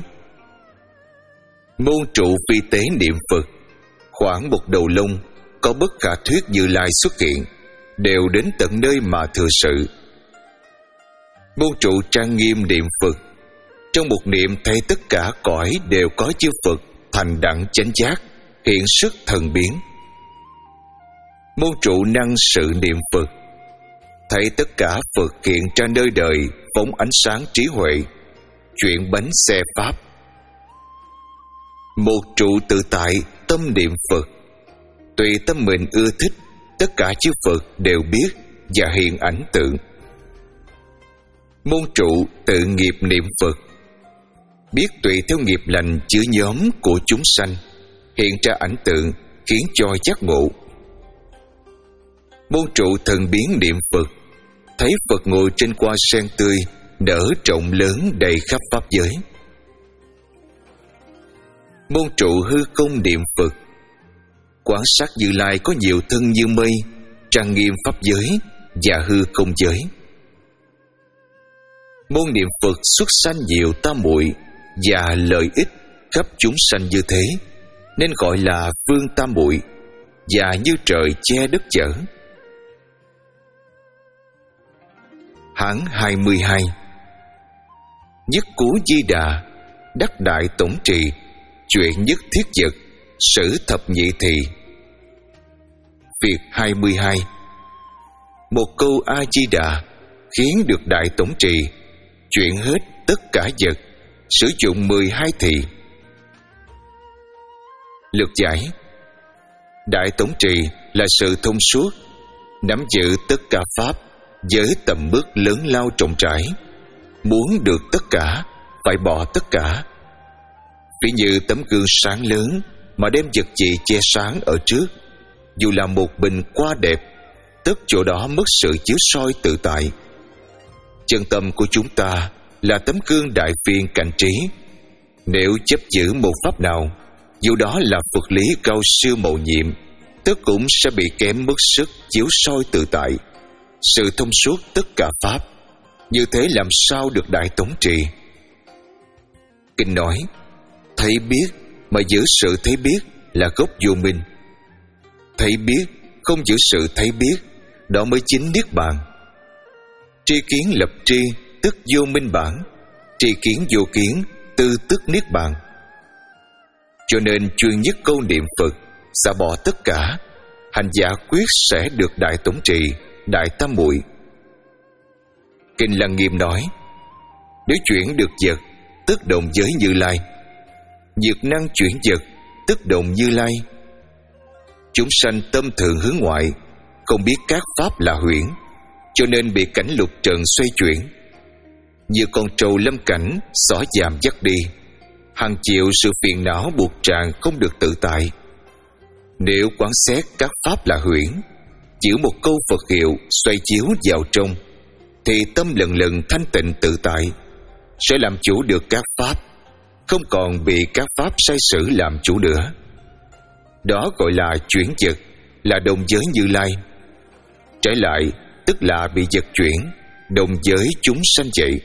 Môn trụ phi tế niệm Phật, khoảng một đầu lông có bất khả thuyết Như Lai xuất hiện, đều đến tận nơi mà thừa sự. Môn trụ trang nghiêm niệm Phật, trong một niệm thấy tất cả cõi đều có chư Phật thành đẳng chánh giác, hiện sức thần biến. Môn trụ năng sự niệm Phật, thấy tất cả Phật hiện ra nơi đời, phóng ánh sáng trí huệ, chuyển bánh xe pháp. Một trụ tự tại tâm niệm Phật, tùy tâm mình ưa thích, tất cả chư Phật đều biết và hiện ảnh tượng. Môn trụ tự nghiệp niệm Phật, biết tùy theo nghiệp lành chứa nhóm của chúng sanh, hiện ra ảnh tượng khiến cho giác ngộ. Môn trụ thần biến niệm Phật, thấy Phật ngồi trên hoa sen tươi, nở rộng lớn đầy khắp pháp giới. Môn trụ hư không niệm Phật, quan sát Như Lai có nhiều thân như mây, trang nghiêm pháp giới và hư không giới. Môn niệm Phật xuất sanh nhiều tam muội và lợi ích khắp chúng sanh như thế, nên gọi là vương tam muội và như trời che đất chở. Hán hai mươi hai. Nhất Cú Di Đà, đắc đại tổng trì, chuyện nhất thiết vật, sử thập nhị thị. Việc hai mươi hai. Một câu A Di Đà khiến được đại tổng trì, chuyển hết tất cả vật, sử dụng mười hai thị. Lược giải: đại tổng trì là sự thông suốt, nắm giữ tất cả pháp với tầm mức lớn lao rộng rãi. Muốn được tất cả, phải bỏ tất cả. Ví như tấm gương sáng lớn mà đem vật gì che sáng ở trước, dù là một bình hoa đẹp, tất chỗ đó mất sự chiếu soi tự tại. Chân tâm của chúng ta là tấm gương đại phiên cảnh trí. Nếu chấp giữ một pháp nào, dù đó là Phật lý cao siêu mầu nhiệm, tất cũng sẽ bị kém mất sức chiếu soi tự tại, sự thông suốt tất cả pháp. Như thế làm sao được đại tổng trì? Kinh nói: thấy biết mà giữ sự thấy biết là gốc vô minh, Thấy biết không giữ sự thấy biết, đó mới chính niết bàn. Tri kiến lập tri, tức vô minh bản. Tri kiến vô kiến, tư tức niết bàn. Cho nên chuyên nhất câu niệm Phật, xả bỏ tất cả, hành giả quyết sẽ được đại tổng trì, đại tam muội. Kinh Lăng Nghiêm nói: nếu chuyển được vật, tức đồng giới Như Lai. Dược năng chuyển vật, tức đồng Như Lai. Chúng sanh tâm thường hướng ngoại, không biết các pháp là huyễn, cho nên bị cảnh lục trần xoay chuyển. Như con trâu lâm cảnh, xỏ giàm dắt đi, hằng chịu sự phiền não buộc tràn, không được tự tại. Nếu quán xét các pháp là huyễn, giữ một câu Phật hiệu xoay chiếu vào trong, thì tâm lần lần thanh tịnh tự tại, sẽ làm chủ được các pháp, không còn bị các pháp sai sử làm chủ nữa. Đó gọi là chuyển vật, là đồng giới Như Lai. Trái lại tức là bị vật chuyển, đồng giới chúng sanh vậy.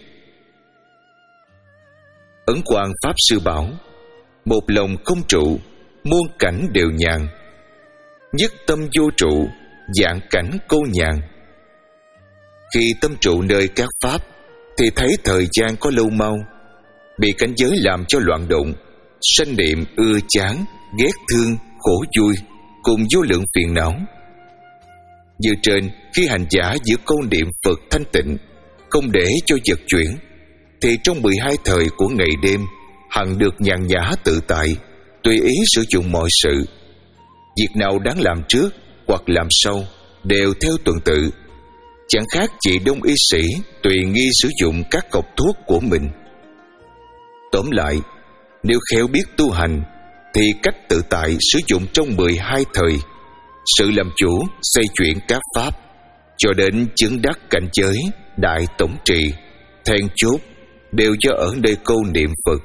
Ấn Quang Pháp Sư bảo: một lòng không trụ, muôn cảnh đều nhàn. Nhất tâm vô trụ, dạng cảnh cô nhàn. Khi tâm trụ nơi các pháp, thì thấy thời gian có lâu mau, bị cảnh giới làm cho loạn động, sanh niệm ưa chán, ghét thương, khổ vui, cùng vô lượng phiền não. Như trên, khi hành giả giữ câu niệm Phật thanh tịnh, không để cho vật chuyển, thì trong mười hai thời của ngày đêm hằng được nhàn nhã tự tại, tùy ý sử dụng mọi sự. Việc nào đáng làm trước hoặc làm sau đều theo tuần tự, chẳng khác chỉ đông y sĩ tùy nghi sử dụng các cọc thuốc của mình. Tóm lại, nếu khéo biết tu hành, thì cách tự tại sử dụng trong mười hai thời, sự làm chủ xoay chuyển các pháp, cho đến chứng đắc cảnh giới đại tổng trì, then chốt đều do ở nơi câu niệm Phật.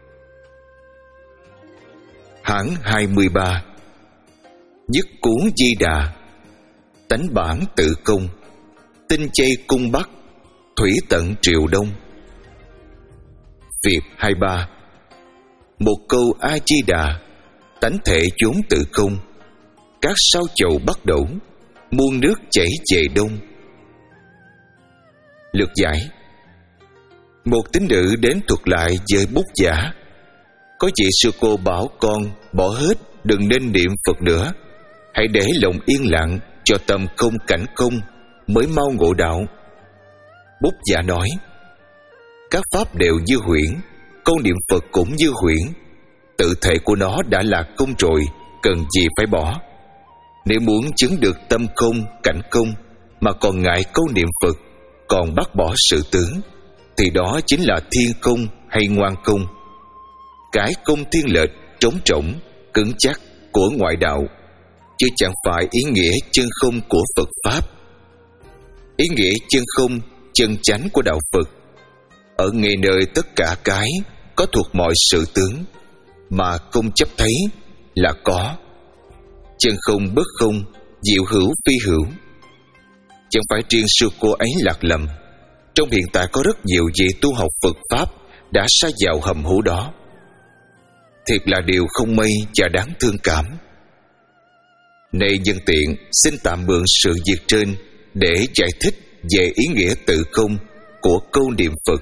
Hãng hai mươi ba. Nhất cuốn Di Đà, tánh bản tự công, tinh chay cung Bắc, thủy tận triều Đông. Việc hai mươi ba. Một câu A Di Đà, tánh thể chốn tự công, các sao chậu bắt đầu, muôn nước chảy về đông. Lược giải. Một tín nữ đến thuật lại với bút giả: có chị sư cô bảo con bỏ hết, đừng nên niệm Phật nữa, hãy để lòng yên lặng cho tâm không cảnh công, mới mau ngộ đạo. Bút giả nói: các pháp đều như huyễn, câu niệm Phật cũng như huyễn, tự thể của nó đã là công rồi, cần gì phải bỏ. Nếu muốn chứng được tâm không, cảnh công, mà còn ngại câu niệm Phật, còn bác bỏ sự tướng, thì đó chính là thiên công hay ngoan công. Cái công thiên lệch, trống trỗng, cứng chắc của ngoại đạo, chứ chẳng phải ý nghĩa chân không của Phật Pháp. Ý nghĩa chân không, chân chánh của đạo Phật, ở ngay nơi tất cả cái có thuộc mọi sự tướng, mà không chấp thấy là có. Chân không bất không, diệu hữu phi hữu. Chẳng phải riêng sư cô ấy lạc lầm, trong hiện tại có rất nhiều vị tu học Phật Pháp đã sa vào hầm hố đó. Thiệt là điều không may và đáng thương cảm. Nay nhân tiện xin tạm mượn sự việc trên để giải thích về ý nghĩa tự không của câu niệm Phật.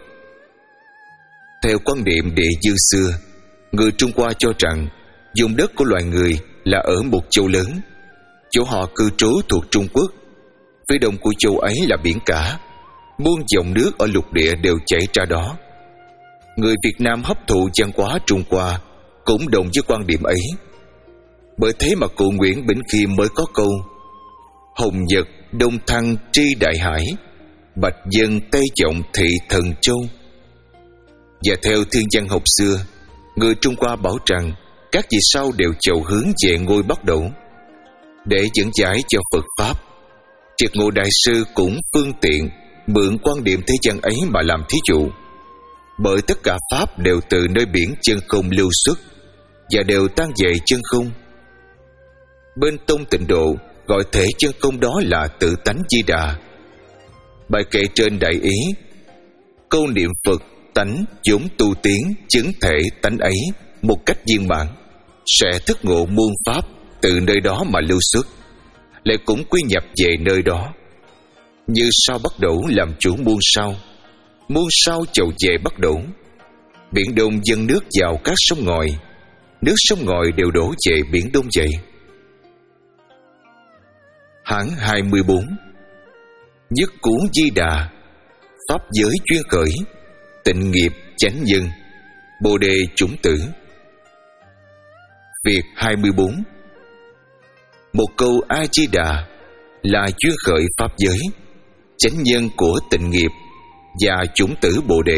Theo quan niệm địa dư xưa, người Trung Hoa cho rằng vùng đất của loài người là ở một châu lớn. Chỗ họ cư trú thuộc Trung Quốc. Phía đông của châu ấy là biển cả, muôn dòng nước ở lục địa đều chảy ra đó. Người Việt Nam hấp thụ văn hóa Trung Hoa cũng đồng với quan điểm ấy. Bởi thế mà cụ Nguyễn Bỉnh Khiêm mới có câu: hồng nhật đông thăng tri đại hải, bạch dân tây trọng thị thần châu. Và theo thiên văn học xưa, người Trung Hoa bảo rằng các vì sao đều chầu hướng về ngôi Bắc Đẩu. Để dẫn giải cho Phật Pháp, Triệt Ngộ Đại Sư cũng phương tiện mượn quan điểm thế gian ấy mà làm thí dụ. Bởi tất cả Pháp đều từ nơi biển chân không lưu xuất, và đều tan về chân không. Bên Tông Tịnh Độ gọi thể chân không đó là tự tánh Di Đà. Bài kệ trên đại ý: câu niệm Phật tánh vốn tu tiến chứng thể tánh ấy một cách viên mãn, sẽ thức ngộ muôn pháp từ nơi đó mà lưu xuất. lại cũng quy nhập về nơi đó. Như sao Bắc Đẩu làm chủ muôn sao, muôn sao chầu về Bắc Đẩu. Biển Đông dâng nước vào các sông ngòi, nước sông ngòi đều đổ về Biển Đông vậy. Hãng hai mươi bốn. Nhất Cú Di Đà, pháp giới chuyên khởi, tịnh nghiệp chánh nhân, bồ đề chủng tử. Việc hai mươi bốn. Một câu A Di Đà là chuyên khởi pháp giới, chánh nhân của tịnh nghiệp và chủng tử bồ đề.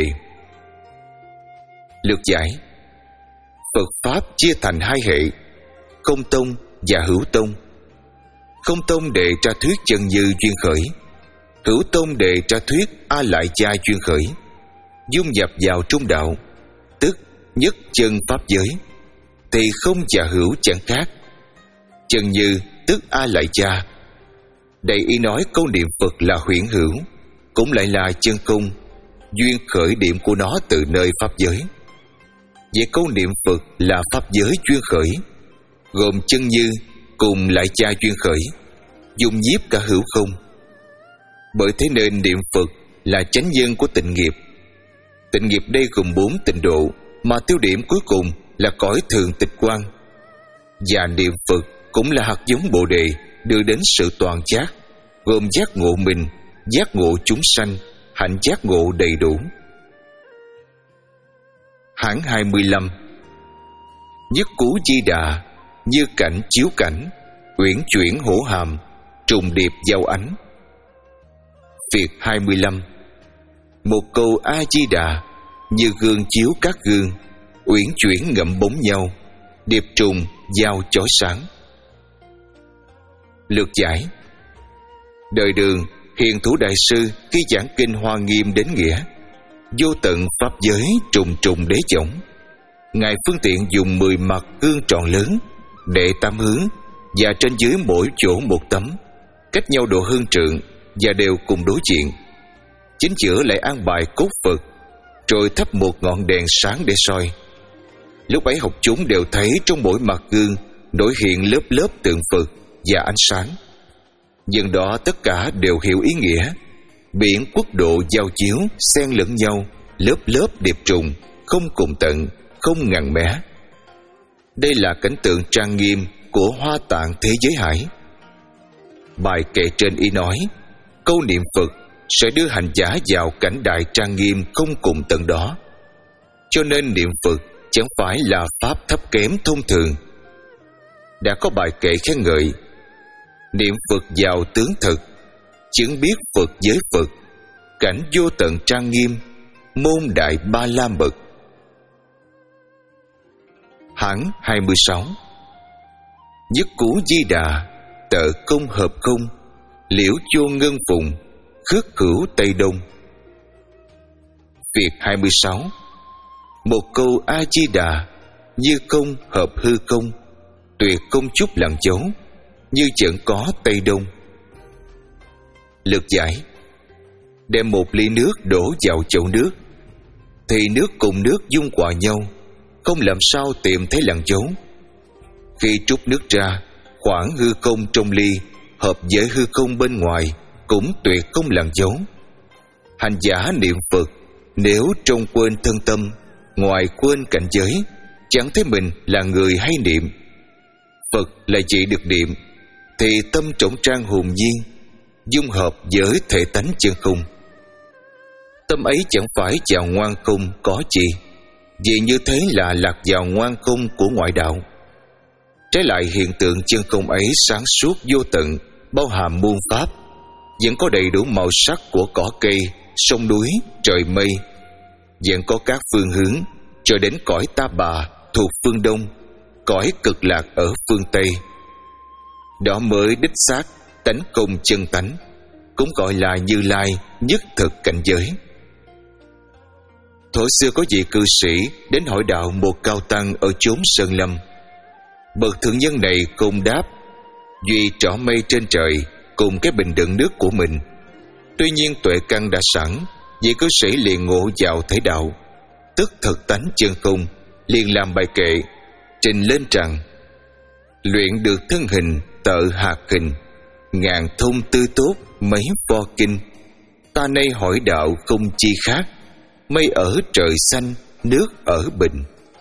Lược giải: Phật pháp chia thành hai hệ, không tông và hữu tông. Không tông đề tra thuyết chân như chuyên khởi, hữu tông đề tra thuyết A Lại Gia chuyên khởi, dung nhập vào trung đạo, tức nhất chân pháp giới, thì không và hữu chẳng khác. Chân như tức A Lại Gia. Đây ý nói câu niệm Phật là huyễn hữu, cũng lại là chân không, duyên khởi điểm của nó từ nơi pháp giới. Về câu niệm Phật là pháp giới chuyên khởi, gồm chân như cùng Lại Gia chuyên khởi, dùng nhiếp cả hữu không. Bởi thế nên niệm Phật là chánh nhân của tịnh nghiệp. Tịnh nghiệp đây gồm bốn tịnh độ, mà tiêu điểm cuối cùng là cõi thường tịch quan. Và niệm Phật cũng là hạt giống bồ đề đưa đến sự toàn giác, gồm giác ngộ mình, giác ngộ chúng sanh, hạnh giác ngộ đầy đủ. Hãng hai mươi lăm. Nhất Cú Di Đà, như cảnh chiếu cảnh, uyển chuyển hổ hàm, trùng điệp giao ánh. Việc hai mươi lăm. Một câu A Di Đà như gương chiếu các gương, uyển chuyển ngậm bóng nhau, điệp trùng giao chói sáng. Lược giải: Đời Đường, Hiền Thủ Đại Sư khi giảng kinh Hoa Nghiêm đến nghĩa vô tận pháp giới trùng trùng đế chổng, Ngài phương tiện dùng mười mặt gương tròn lớn, đệ tam hướng, và trên dưới mỗi chỗ một tấm, cách nhau độ hơn trượng, và đều cùng đối diện. Chính giữa lại an bài cốt Phật, rồi thắp một ngọn đèn sáng để soi. Lúc ấy học chúng đều thấy trong mỗi mặt gương nổi hiện lớp lớp tượng Phật và ánh sáng. Dân đó tất cả đều hiểu ý nghĩa, biển quốc độ giao chiếu, xen lẫn nhau, lớp lớp điệp trùng, không cùng tận, không ngăn mẻ. Đây là cảnh tượng trang nghiêm của Hoa Tạng thế giới hải. Bài kệ trên ý nói, câu niệm Phật sẽ đưa hành giả vào cảnh đại trang nghiêm không cùng tận đó. Cho nên niệm Phật chẳng phải là pháp thấp kém thông thường. Đã có bài kệ khen ngợi: niệm Phật vào tướng thực, chứng biết Phật giới Phật, cảnh vô tận trang nghiêm, môn đại ba la mật. Hãng hai mươi sáu. Nhất Cú Di Đà, tợ công hợp không, liễu vô ngân phụng, khước hữu Tây Đông. Việc hai mươi sáu. Một câu A Di Đà như công hợp hư công, tuyệt công chúc lặng dấu, như chẳng có Tây Đông. Lược giải: đem một ly nước đổ vào chậu nước, thì nước cùng nước dung hòa nhau, không làm sao tìm thấy lặng dấu. Khi trút nước ra, khoảng hư không trong ly hợp với hư không bên ngoài cũng tuyệt không lặng dấu. Hành giả niệm Phật, nếu trong quên thân tâm, ngoài quên cảnh giới, chẳng thấy mình là người hay niệm. Phật là chỉ được niệm, thì tâm trống trang hồn nhiên, dung hợp với thể tánh chân không. Tâm ấy chẳng phải vào ngoan không có chi, vì như thế là lạc vào ngoan không của ngoại đạo. Trái lại hiện tượng chân không ấy sáng suốt vô tận, bao hàm muôn pháp, vẫn có đầy đủ màu sắc của cỏ cây, sông núi, trời mây, vẫn có các phương hướng cho đến cõi Ta Bà thuộc phương Đông, cõi Cực Lạc ở phương Tây. Đó mới đích xác tánh công chân tánh, cũng gọi là Như Lai nhất thực cảnh giới. Thuở xưa có vị cư sĩ đến hỏi đạo một cao tăng ở chốn Sơn Lâm. Bậc thượng nhân này cùng đáp: duy trỏ mây trên trời cùng cái bình đựng nước của mình. Tuy nhiên tuệ căn đã sẵn, vị cư sĩ liền ngộ vào thể đạo, tức thực tánh chân không, liền làm bài kệ trình lên rằng: luyện được thân hình tợ hạt hình, ngàn thông tư tốt mấy pho kinh. Ta nay hỏi đạo không chi khác, mây ở trời xanh, nước ở bình.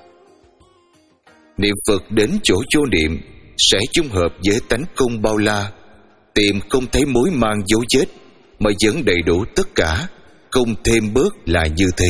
Niệm Phật đến chỗ vô niệm sẽ chung hợp với tánh không bao la, tìm không thấy mối mang dấu vết, mà vẫn đầy đủ tất cả, không thêm bớt là như thế.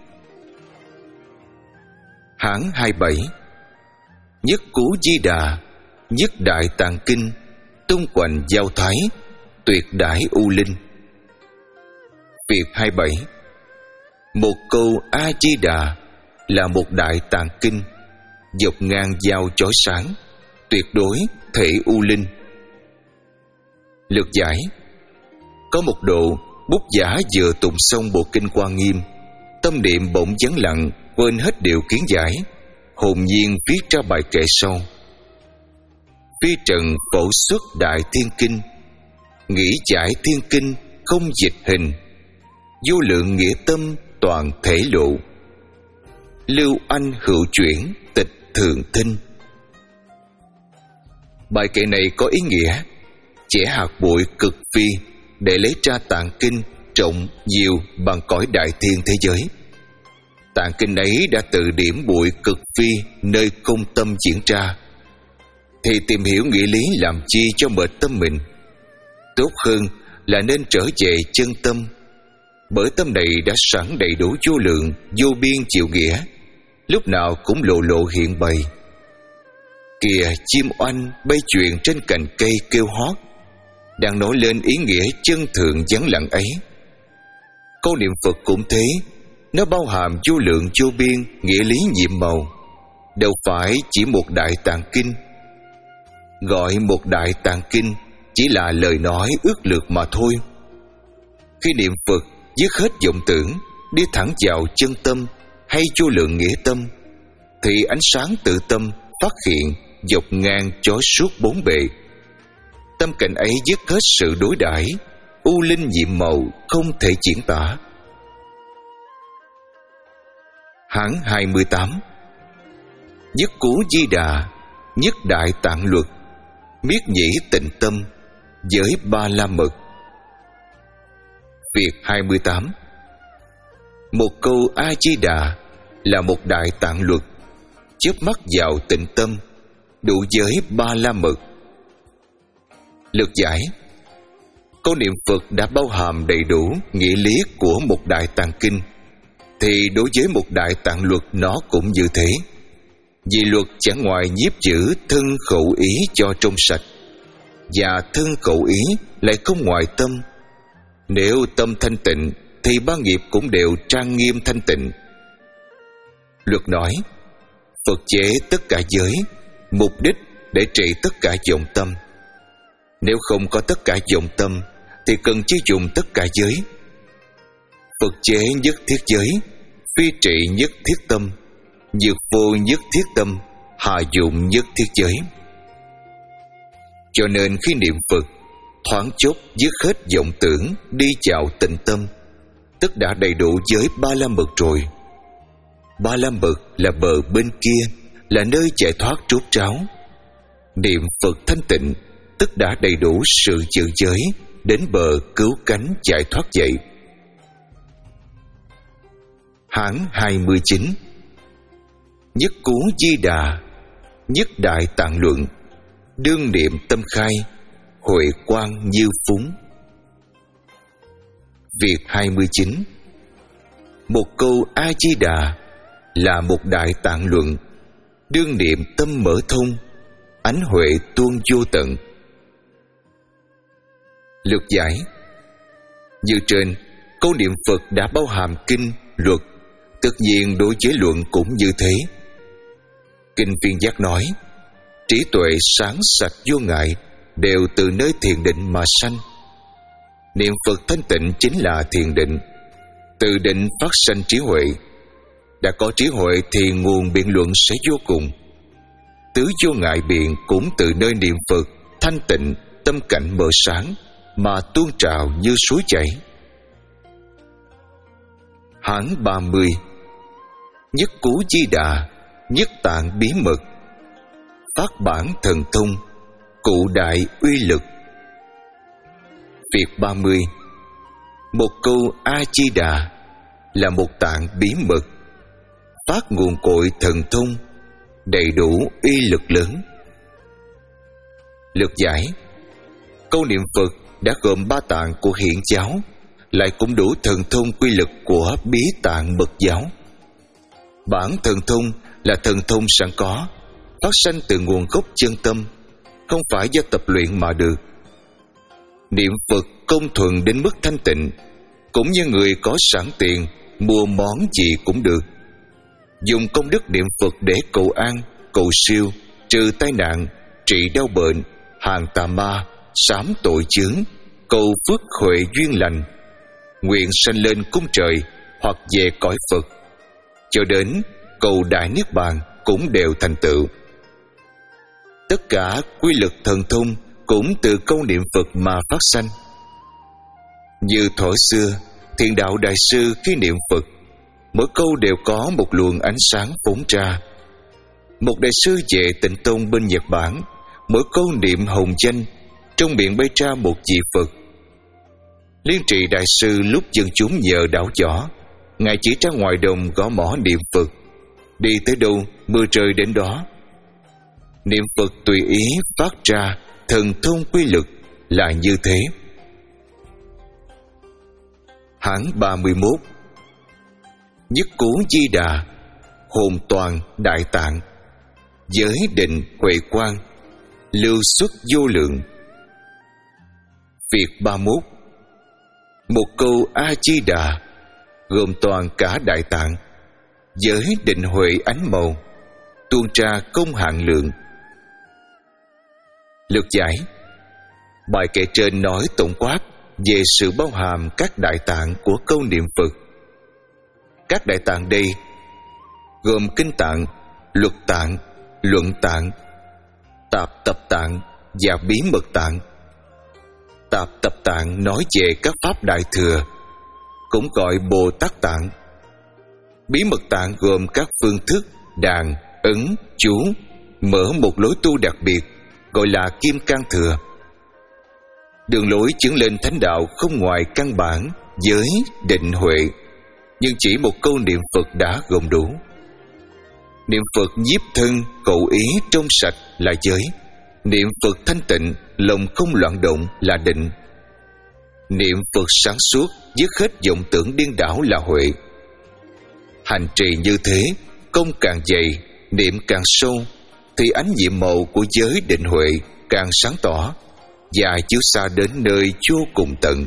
Hán hai mươi bảy. Nhất Cú Di Đà, nhất Đại Tạng Kinh, tung hoành giao thái, tuyệt đãi U Linh. Việc hai mươi bảy. Một câu A Di Đà là một Đại Tạng Kinh, dọc ngang giao chói sáng, tuyệt đối thể U Linh. Lược giải. Có một độ bút giả vừa tụng xong bộ kinh Hoa Nghiêm, tâm niệm bỗng vắng lặng, quên hết điều kiến giải, hồn nhiên viết ra bài kệ sau: Phi trần phổ xuất đại thiên kinh, nghĩ giải thiên kinh không dịch hình, vô lượng nghĩa tâm toàn thể lộ, lưu anh hữu chuyển tịch thường thinh. Bài kệ này có ý nghĩa chẻ hạt bụi cực phi để lấy ra tạng kinh trọng nhiều bằng cõi đại thiên thế giới. Tạng kinh ấy đã từ điểm bụi cực phi nơi không tâm diễn ra, thì tìm hiểu nghĩa lý làm chi cho mệt tâm mình. Tốt hơn là nên trở về chân tâm, bởi tâm này đã sẵn đầy đủ vô lượng vô biên diệu nghĩa, lúc nào cũng lộ lộ hiện bày. Kìa chim oanh bay chuyện trên cành cây kêu hót, đang nói lên ý nghĩa chân thượng vắng lặng ấy. Câu niệm Phật cũng thế, nó bao hàm vô lượng vô biên nghĩa lý nhiệm màu, đâu phải chỉ một Đại Tạng Kinh. Gọi một Đại Tạng Kinh chỉ là lời nói ước lược mà thôi. Khi niệm Phật dứt hết vọng tưởng, đi thẳng vào chân tâm hay vô lượng nghĩa tâm, thì ánh sáng tự tâm phát hiện dọc ngang chói suốt bốn bề. Tâm cảnh ấy dứt hết sự đối đãi, u linh nhiệm màu không thể diễn tả. Hán hai mươi tám. Nhất Cú Di Đà, nhất Đại Tạng Luật, miết nhĩ tịnh tâm, với ba la mật. Việc hai mươi tám. Một câu A Di Đà là một Đại Tạng Luật, chớp mắt vào tịnh tâm, đủ giới ba la mật. Lược giải. Câu niệm Phật đã bao hàm đầy đủ nghĩa lý của một Đại Tạng Kinh, thì đối với một Đại Tạng Luật nó cũng như thế. Vì luật chẳng ngoài nhiếp giữ thân khẩu ý cho trong sạch, và thân khẩu ý lại không ngoài tâm. Nếu tâm thanh tịnh thì ba nghiệp cũng đều trang nghiêm thanh tịnh. Luật nói Phật chế tất cả giới, mục đích để trị tất cả vọng tâm. Nếu không có tất cả vọng tâm thì cần chi dùng tất cả giới. Phật chế nhất thiết giới, phi trị nhất thiết tâm, dược vô nhất thiết tâm, hạ dụng nhất thiết giới. Cho nên khi niệm Phật, thoáng chốc dứt hết vọng tưởng, đi vào tịnh tâm, tức đã đầy đủ giới ba la mật rồi. Ba la mật là bờ bên kia, là nơi giải thoát rốt ráo. Niệm Phật thanh tịnh, tức đã đầy đủ sự giữ giới, đến bờ cứu cánh giải thoát vậy. Hán hai mươi chín. Nhất Cú Di Đà, nhất Đại Tạng Luận, đương niệm tâm khai, huệ quang như phúng. Việc hai mươi chín. Một câu A Di Đà là một Đại Tạng Luận, đương niệm tâm mở thông, ánh huệ tuôn vô tận. Lược giải. Như trên, câu niệm Phật đã bao hàm kinh, luật, tất nhiên đối với luận cũng như thế. Kinh Viên Giác nói, trí tuệ sáng sạch vô ngại đều từ nơi thiền định mà sanh. Niệm Phật thanh tịnh chính là thiền định, từ định phát sanh trí huệ. Đã có trí huệ thì nguồn biện luận sẽ vô cùng. Tứ vô ngại biện cũng từ nơi niệm Phật thanh tịnh, tâm cảnh mở sáng mà tuôn trào như suối chảy. Hán ba mươi. Nhất Cú Di Đà, nhất Tạng bí mật, phát bản thần thông, cụ đại uy lực. Việc ba mươi. Một câu A-di-đà là một tạng bí mật, phát nguồn cội thần thông, đầy đủ uy lực lớn. Lược giải: câu niệm Phật đã gồm ba tạng của Hiển giáo, lại cũng đủ thần thông quy lực của Bí Tạng Mật giáo. Bản thần thông là thần thông sẵn có, phát sanh từ nguồn gốc chân tâm, không phải do tập luyện mà được. Niệm Phật công thuần đến mức thanh tịnh, cũng như người có sẵn tiền mua món gì cũng được. Dùng công đức niệm Phật để cầu an, cầu siêu, trừ tai nạn, trị đau bệnh, hàng tà ma, sám tội chướng, cầu phước huệ duyên lành, nguyện sanh lên cung trời hoặc về cõi Phật, cho đến cầu đại niết bàn cũng đều thành tựu. Tất cả quy lực thần thông cũng từ câu niệm Phật mà phát sanh. Như thuở xưa, Thiền đạo đại sư khi niệm Phật, mỗi câu đều có một luồng ánh sáng phóng ra. Một đại sư về Tịnh Tông bên Nhật Bản, mỗi câu niệm hồng danh, trong miệng bay ra một vị Phật. Liên Trì đại sư lúc dân chúng nhờ đảo võ, ngài chỉ ra ngoài đồng gõ mõ niệm Phật, đi tới đâu mưa rơi đến đó. Niệm Phật tùy ý phát ra thần thông quy lực là như thế. Hán ba mươi mốt. Nhất cú Di Đà, hồn toàn đại tạng, giới định huệ quang, lưu xuất vô lượng. Việc ba mươi mốt. Một câu A-di-đà gồm toàn cả đại tạng, giới định huệ ánh màu, tuôn ra công hạn lượng. Lược giải: bài kệ trên nói tổng quát về sự bao hàm các đại tạng của câu niệm Phật. Các đại tạng đây gồm kinh tạng, luật tạng, luận tạng, tạp tập tạng và bí mật tạng. Tạp tập tạng nói về các pháp đại thừa, cũng gọi Bồ Tát tạng. Bí mật tạng gồm các phương thức đàn, ấn, chú, mở một lối tu đặc biệt, gọi là Kim Cang Thừa. Đường lối chứng lên thánh đạo không ngoài căn bản giới định huệ, nhưng chỉ một câu niệm Phật đã gồm đủ. Niệm Phật nhiếp thân cầu ý trong sạch là giới. Niệm Phật thanh tịnh lòng không loạn động là định. Niệm Phật sáng suốt dứt hết vọng tưởng điên đảo là huệ. Hành trì như thế, công càng dày, niệm càng sâu, thì ánh nhiệm màu của giới định huệ càng sáng tỏ và chiếu xa đến nơi vô cùng tận.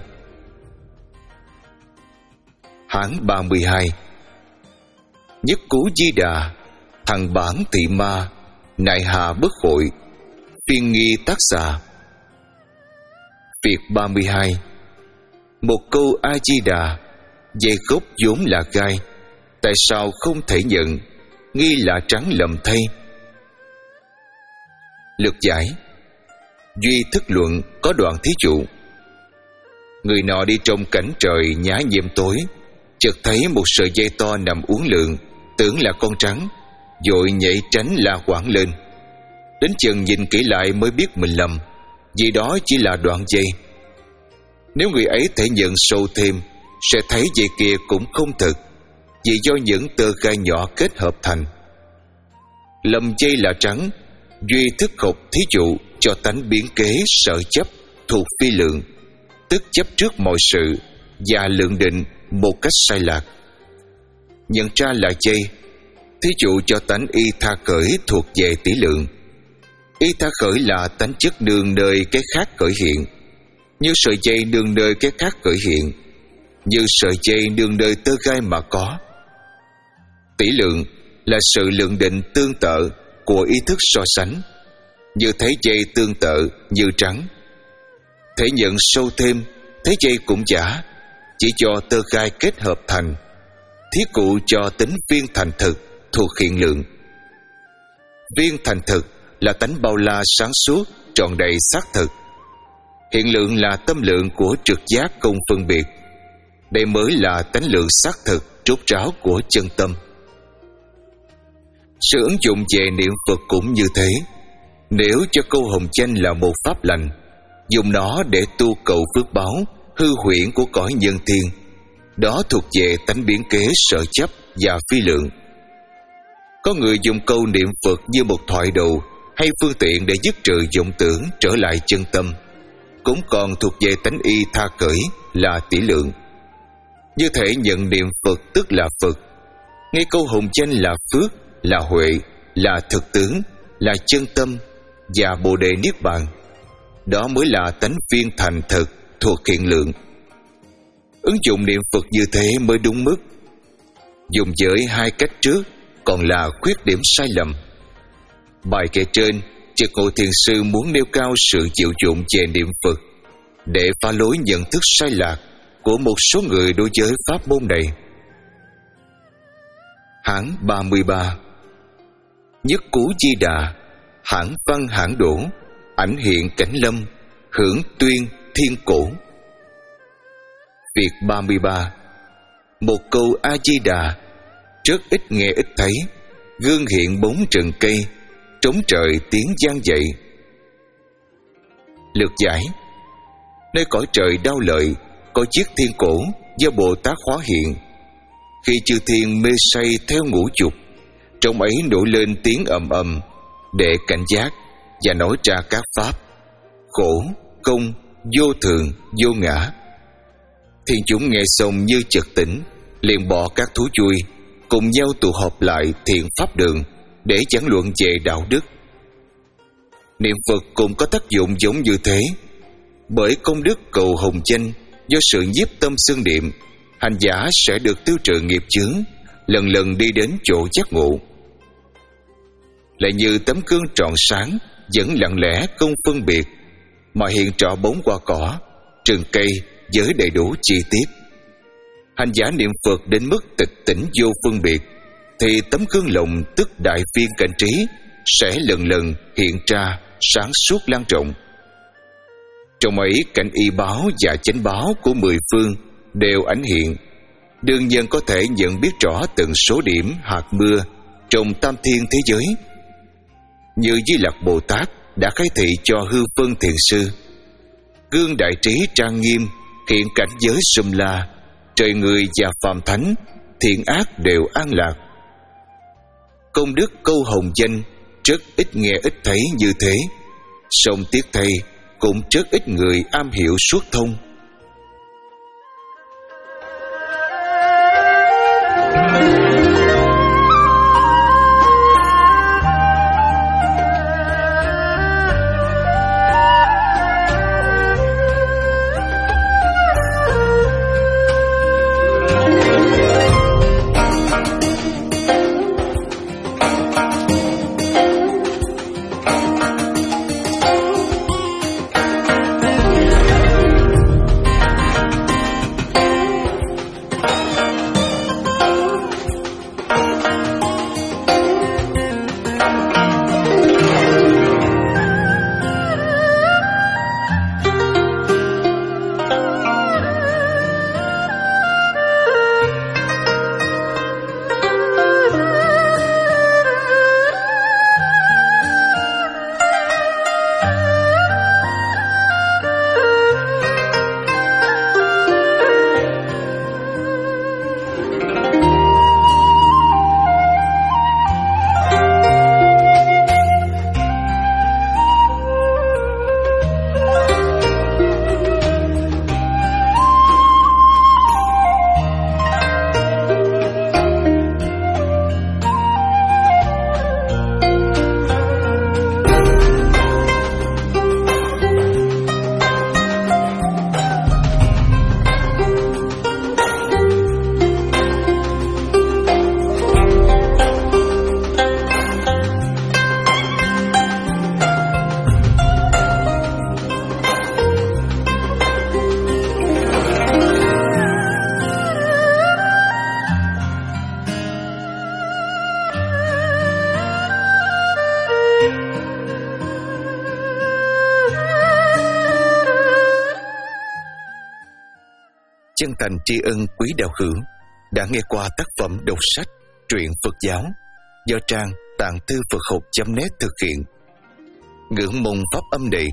Hán ba mươi hai. Nhất cú Di Đà, thằng bản thị ma, nại hà bất hội, phiên nghi tác xà. Việc ba mươi hai. Một câu A-di-đà, dây gốc vốn là gai, tại sao không thể nhận, nghi là trắng lầm thay. Lược giải: duy thức luận có đoạn thí dụ. Người nọ đi trong cảnh trời nhá nhem tối, chợt thấy một sợi dây to nằm uốn lượn, tưởng là con trắng, vội nhảy tránh la quảng lên. Đến chừng nhìn kỹ lại mới biết mình lầm, vì đó chỉ là đoạn dây. Nếu người ấy thể nhận sâu thêm, sẽ thấy dây kia cũng không thực, vì do những tơ gai nhỏ kết hợp thành. Lầm dây là trắng, duy thức học thí dụ cho tánh biến kế sở chấp thuộc phi lượng, tức chấp trước mọi sự và lượng định một cách sai lạc. Nhận ra là dây, thí dụ cho tánh y tha khởi thuộc về tỷ lượng. Y tha khởi là tánh chất nương nơi cái khác khởi hiện, như sợi dây nương nơi cái khác khởi hiện, như sợi dây nương nơi tơ gai mà có. Tỷ lượng là sự lượng định tương tự của ý thức so sánh, như thấy dây tương tự như trắng. Thể nhận sâu thêm, thấy dây cũng giả, chỉ cho tơ gai kết hợp thành, thí cụ cho tính viên thành thực thuộc hiện lượng. Viên thành thực là tánh bao la sáng suốt, tròn đầy xác thực. Hiện lượng là tâm lượng của trực giác không phân biệt. Đây mới là tánh lượng xác thực rốt ráo của chân tâm. Sự ứng dụng về niệm Phật cũng như thế. Nếu cho câu hồng danh là một pháp lành, dùng nó để tu cầu phước báo hư huyễn của cõi nhân thiên. Đó thuộc về tánh biến kế sở chấp và phi lượng. Có người dùng câu niệm Phật như một thoại đồ hay phương tiện để dứt trừ vọng tưởng trở lại chân tâm, cũng còn thuộc về tánh y tha cởi là tỷ lượng. Như thể nhận niệm Phật tức là Phật, nghe câu hồng danh là phước, là huệ, là thực tướng, là chân tâm và bồ đề niết bàn. Đó mới là tánh viên thành thực thuộc hiện lượng. Ứng dụng niệm Phật như thế mới đúng mức. Dùng với hai cách trước còn là khuyết điểm sai lầm. Bài kể trên, Trực Ngộ Thiền Sư muốn nêu cao sự chịu dụng về niệm Phật để phá lối nhận thức sai lạc của một số người đối với pháp môn này. Hãng ba mươi ba. Nhất cú Di Đà, hãng văn hãng đổ, ảnh hiện cảnh lâm, hưởng tuyên thiên cổ. Việc ba mươi ba. Một câu A Di Đà, rất ít nghe ít thấy, gương hiện bốn rừng cây, trống trời tiếng vang dậy. Lược giải. Nơi cõi trời Đao Lợi có chiếc thiên cổ do Bồ Tát hóa hiện. Khi chư thiên mê say theo ngũ dục, trong ấy nổi lên tiếng ầm ầm để cảnh giác và nói ra các pháp khổ, công, vô thường, vô ngã. Thiên chúng nghe xong như chợt tỉnh, liền bỏ các thú vui, cùng nhau tụ họp lại thiện pháp đường để giảng luận về đạo đức. Niệm Phật cũng có tác dụng giống như thế. Bởi công đức cầu hồng danh, do sự nhiếp tâm xưng niệm, hành giả sẽ được tiêu trừ nghiệp chướng, lần lần đi đến chỗ giác ngộ. Lại như tấm gương tròn sáng vẫn lặng lẽ không phân biệt, mà hiện rõ bốn hoa cỏ, rừng cây với đầy đủ chi tiết. Hành giả niệm Phật đến mức tịch tỉnh vô phân biệt, thì tấm gương lồng tức đại phiên cảnh trí sẽ lần lần hiện ra sáng suốt lan rộng. Trong ấy cảnh y báo và chánh báo của mười phương đều ảnh hiện, đương nhân có thể nhận biết rõ từng số điểm hạt mưa trong tam thiên thế giới. Như Di Lặc Bồ Tát đã khai thị cho Hư Vân Thiền Sư, gương đại trí trang nghiêm hiện cảnh giới sum la, trời người và phàm thánh, thiện ác đều an lạc. Công đức câu hồng danh rất ít nghe ít thấy như thế, song tiếc thay cũng rất ít người am hiểu suốt thông. Chân thành tri ân quý đạo hữu đã nghe qua tác phẩm đọc sách truyện Phật giáo do trang tạng thư Phật học chấm net thực hiện. Ngưỡng mong pháp âm này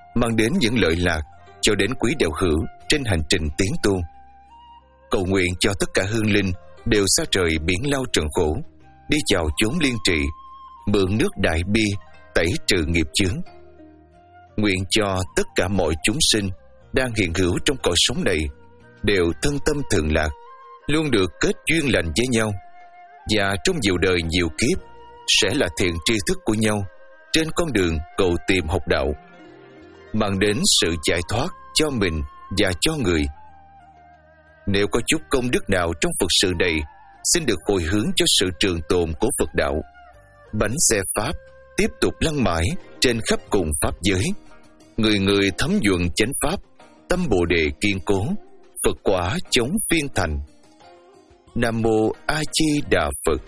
mang đến những lợi lạc cho đến quý đạo hữu trên hành trình tiến tu. Cầu nguyện cho tất cả hương linh đều xa trời biển lao trần khổ, đi vào chốn liên trị, mượn nước đại bi tẩy trừ nghiệp chướng. Nguyện cho tất cả mọi chúng sinh đang hiện hữu trong cõi sống này đều thân tâm thượng lạc, luôn được kết duyên lành với nhau, và trong nhiều đời nhiều kiếp sẽ là thiện tri thức của nhau trên con đường cầu tìm học đạo, mang đến sự giải thoát cho mình và cho người. Nếu có chút công đức nào trong Phật sự này, xin được hồi hướng cho sự trường tồn của Phật đạo. Bánh xe Pháp tiếp tục lăn mãi trên khắp cùng Pháp giới. Người người thấm nhuận chánh Pháp, tâm Bồ Đề kiên cố, Phật quả chống phiên thành. Nam Mô A Di Đà Phật.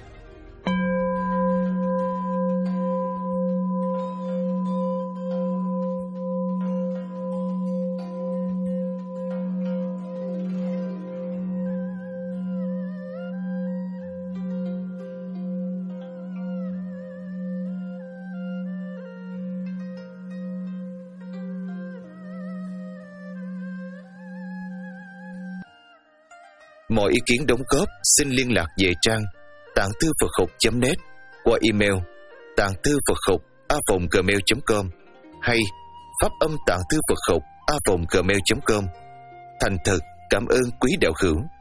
Mọi ý kiến đóng góp xin liên lạc về trang tạng thư Phật học chấm net qua email tạng thư Phật học a vòng gmail chấm com hay pháp âm tạng thư Phật học a vòng gmail chấm com. Thành thật cảm ơn quý đạo hữu.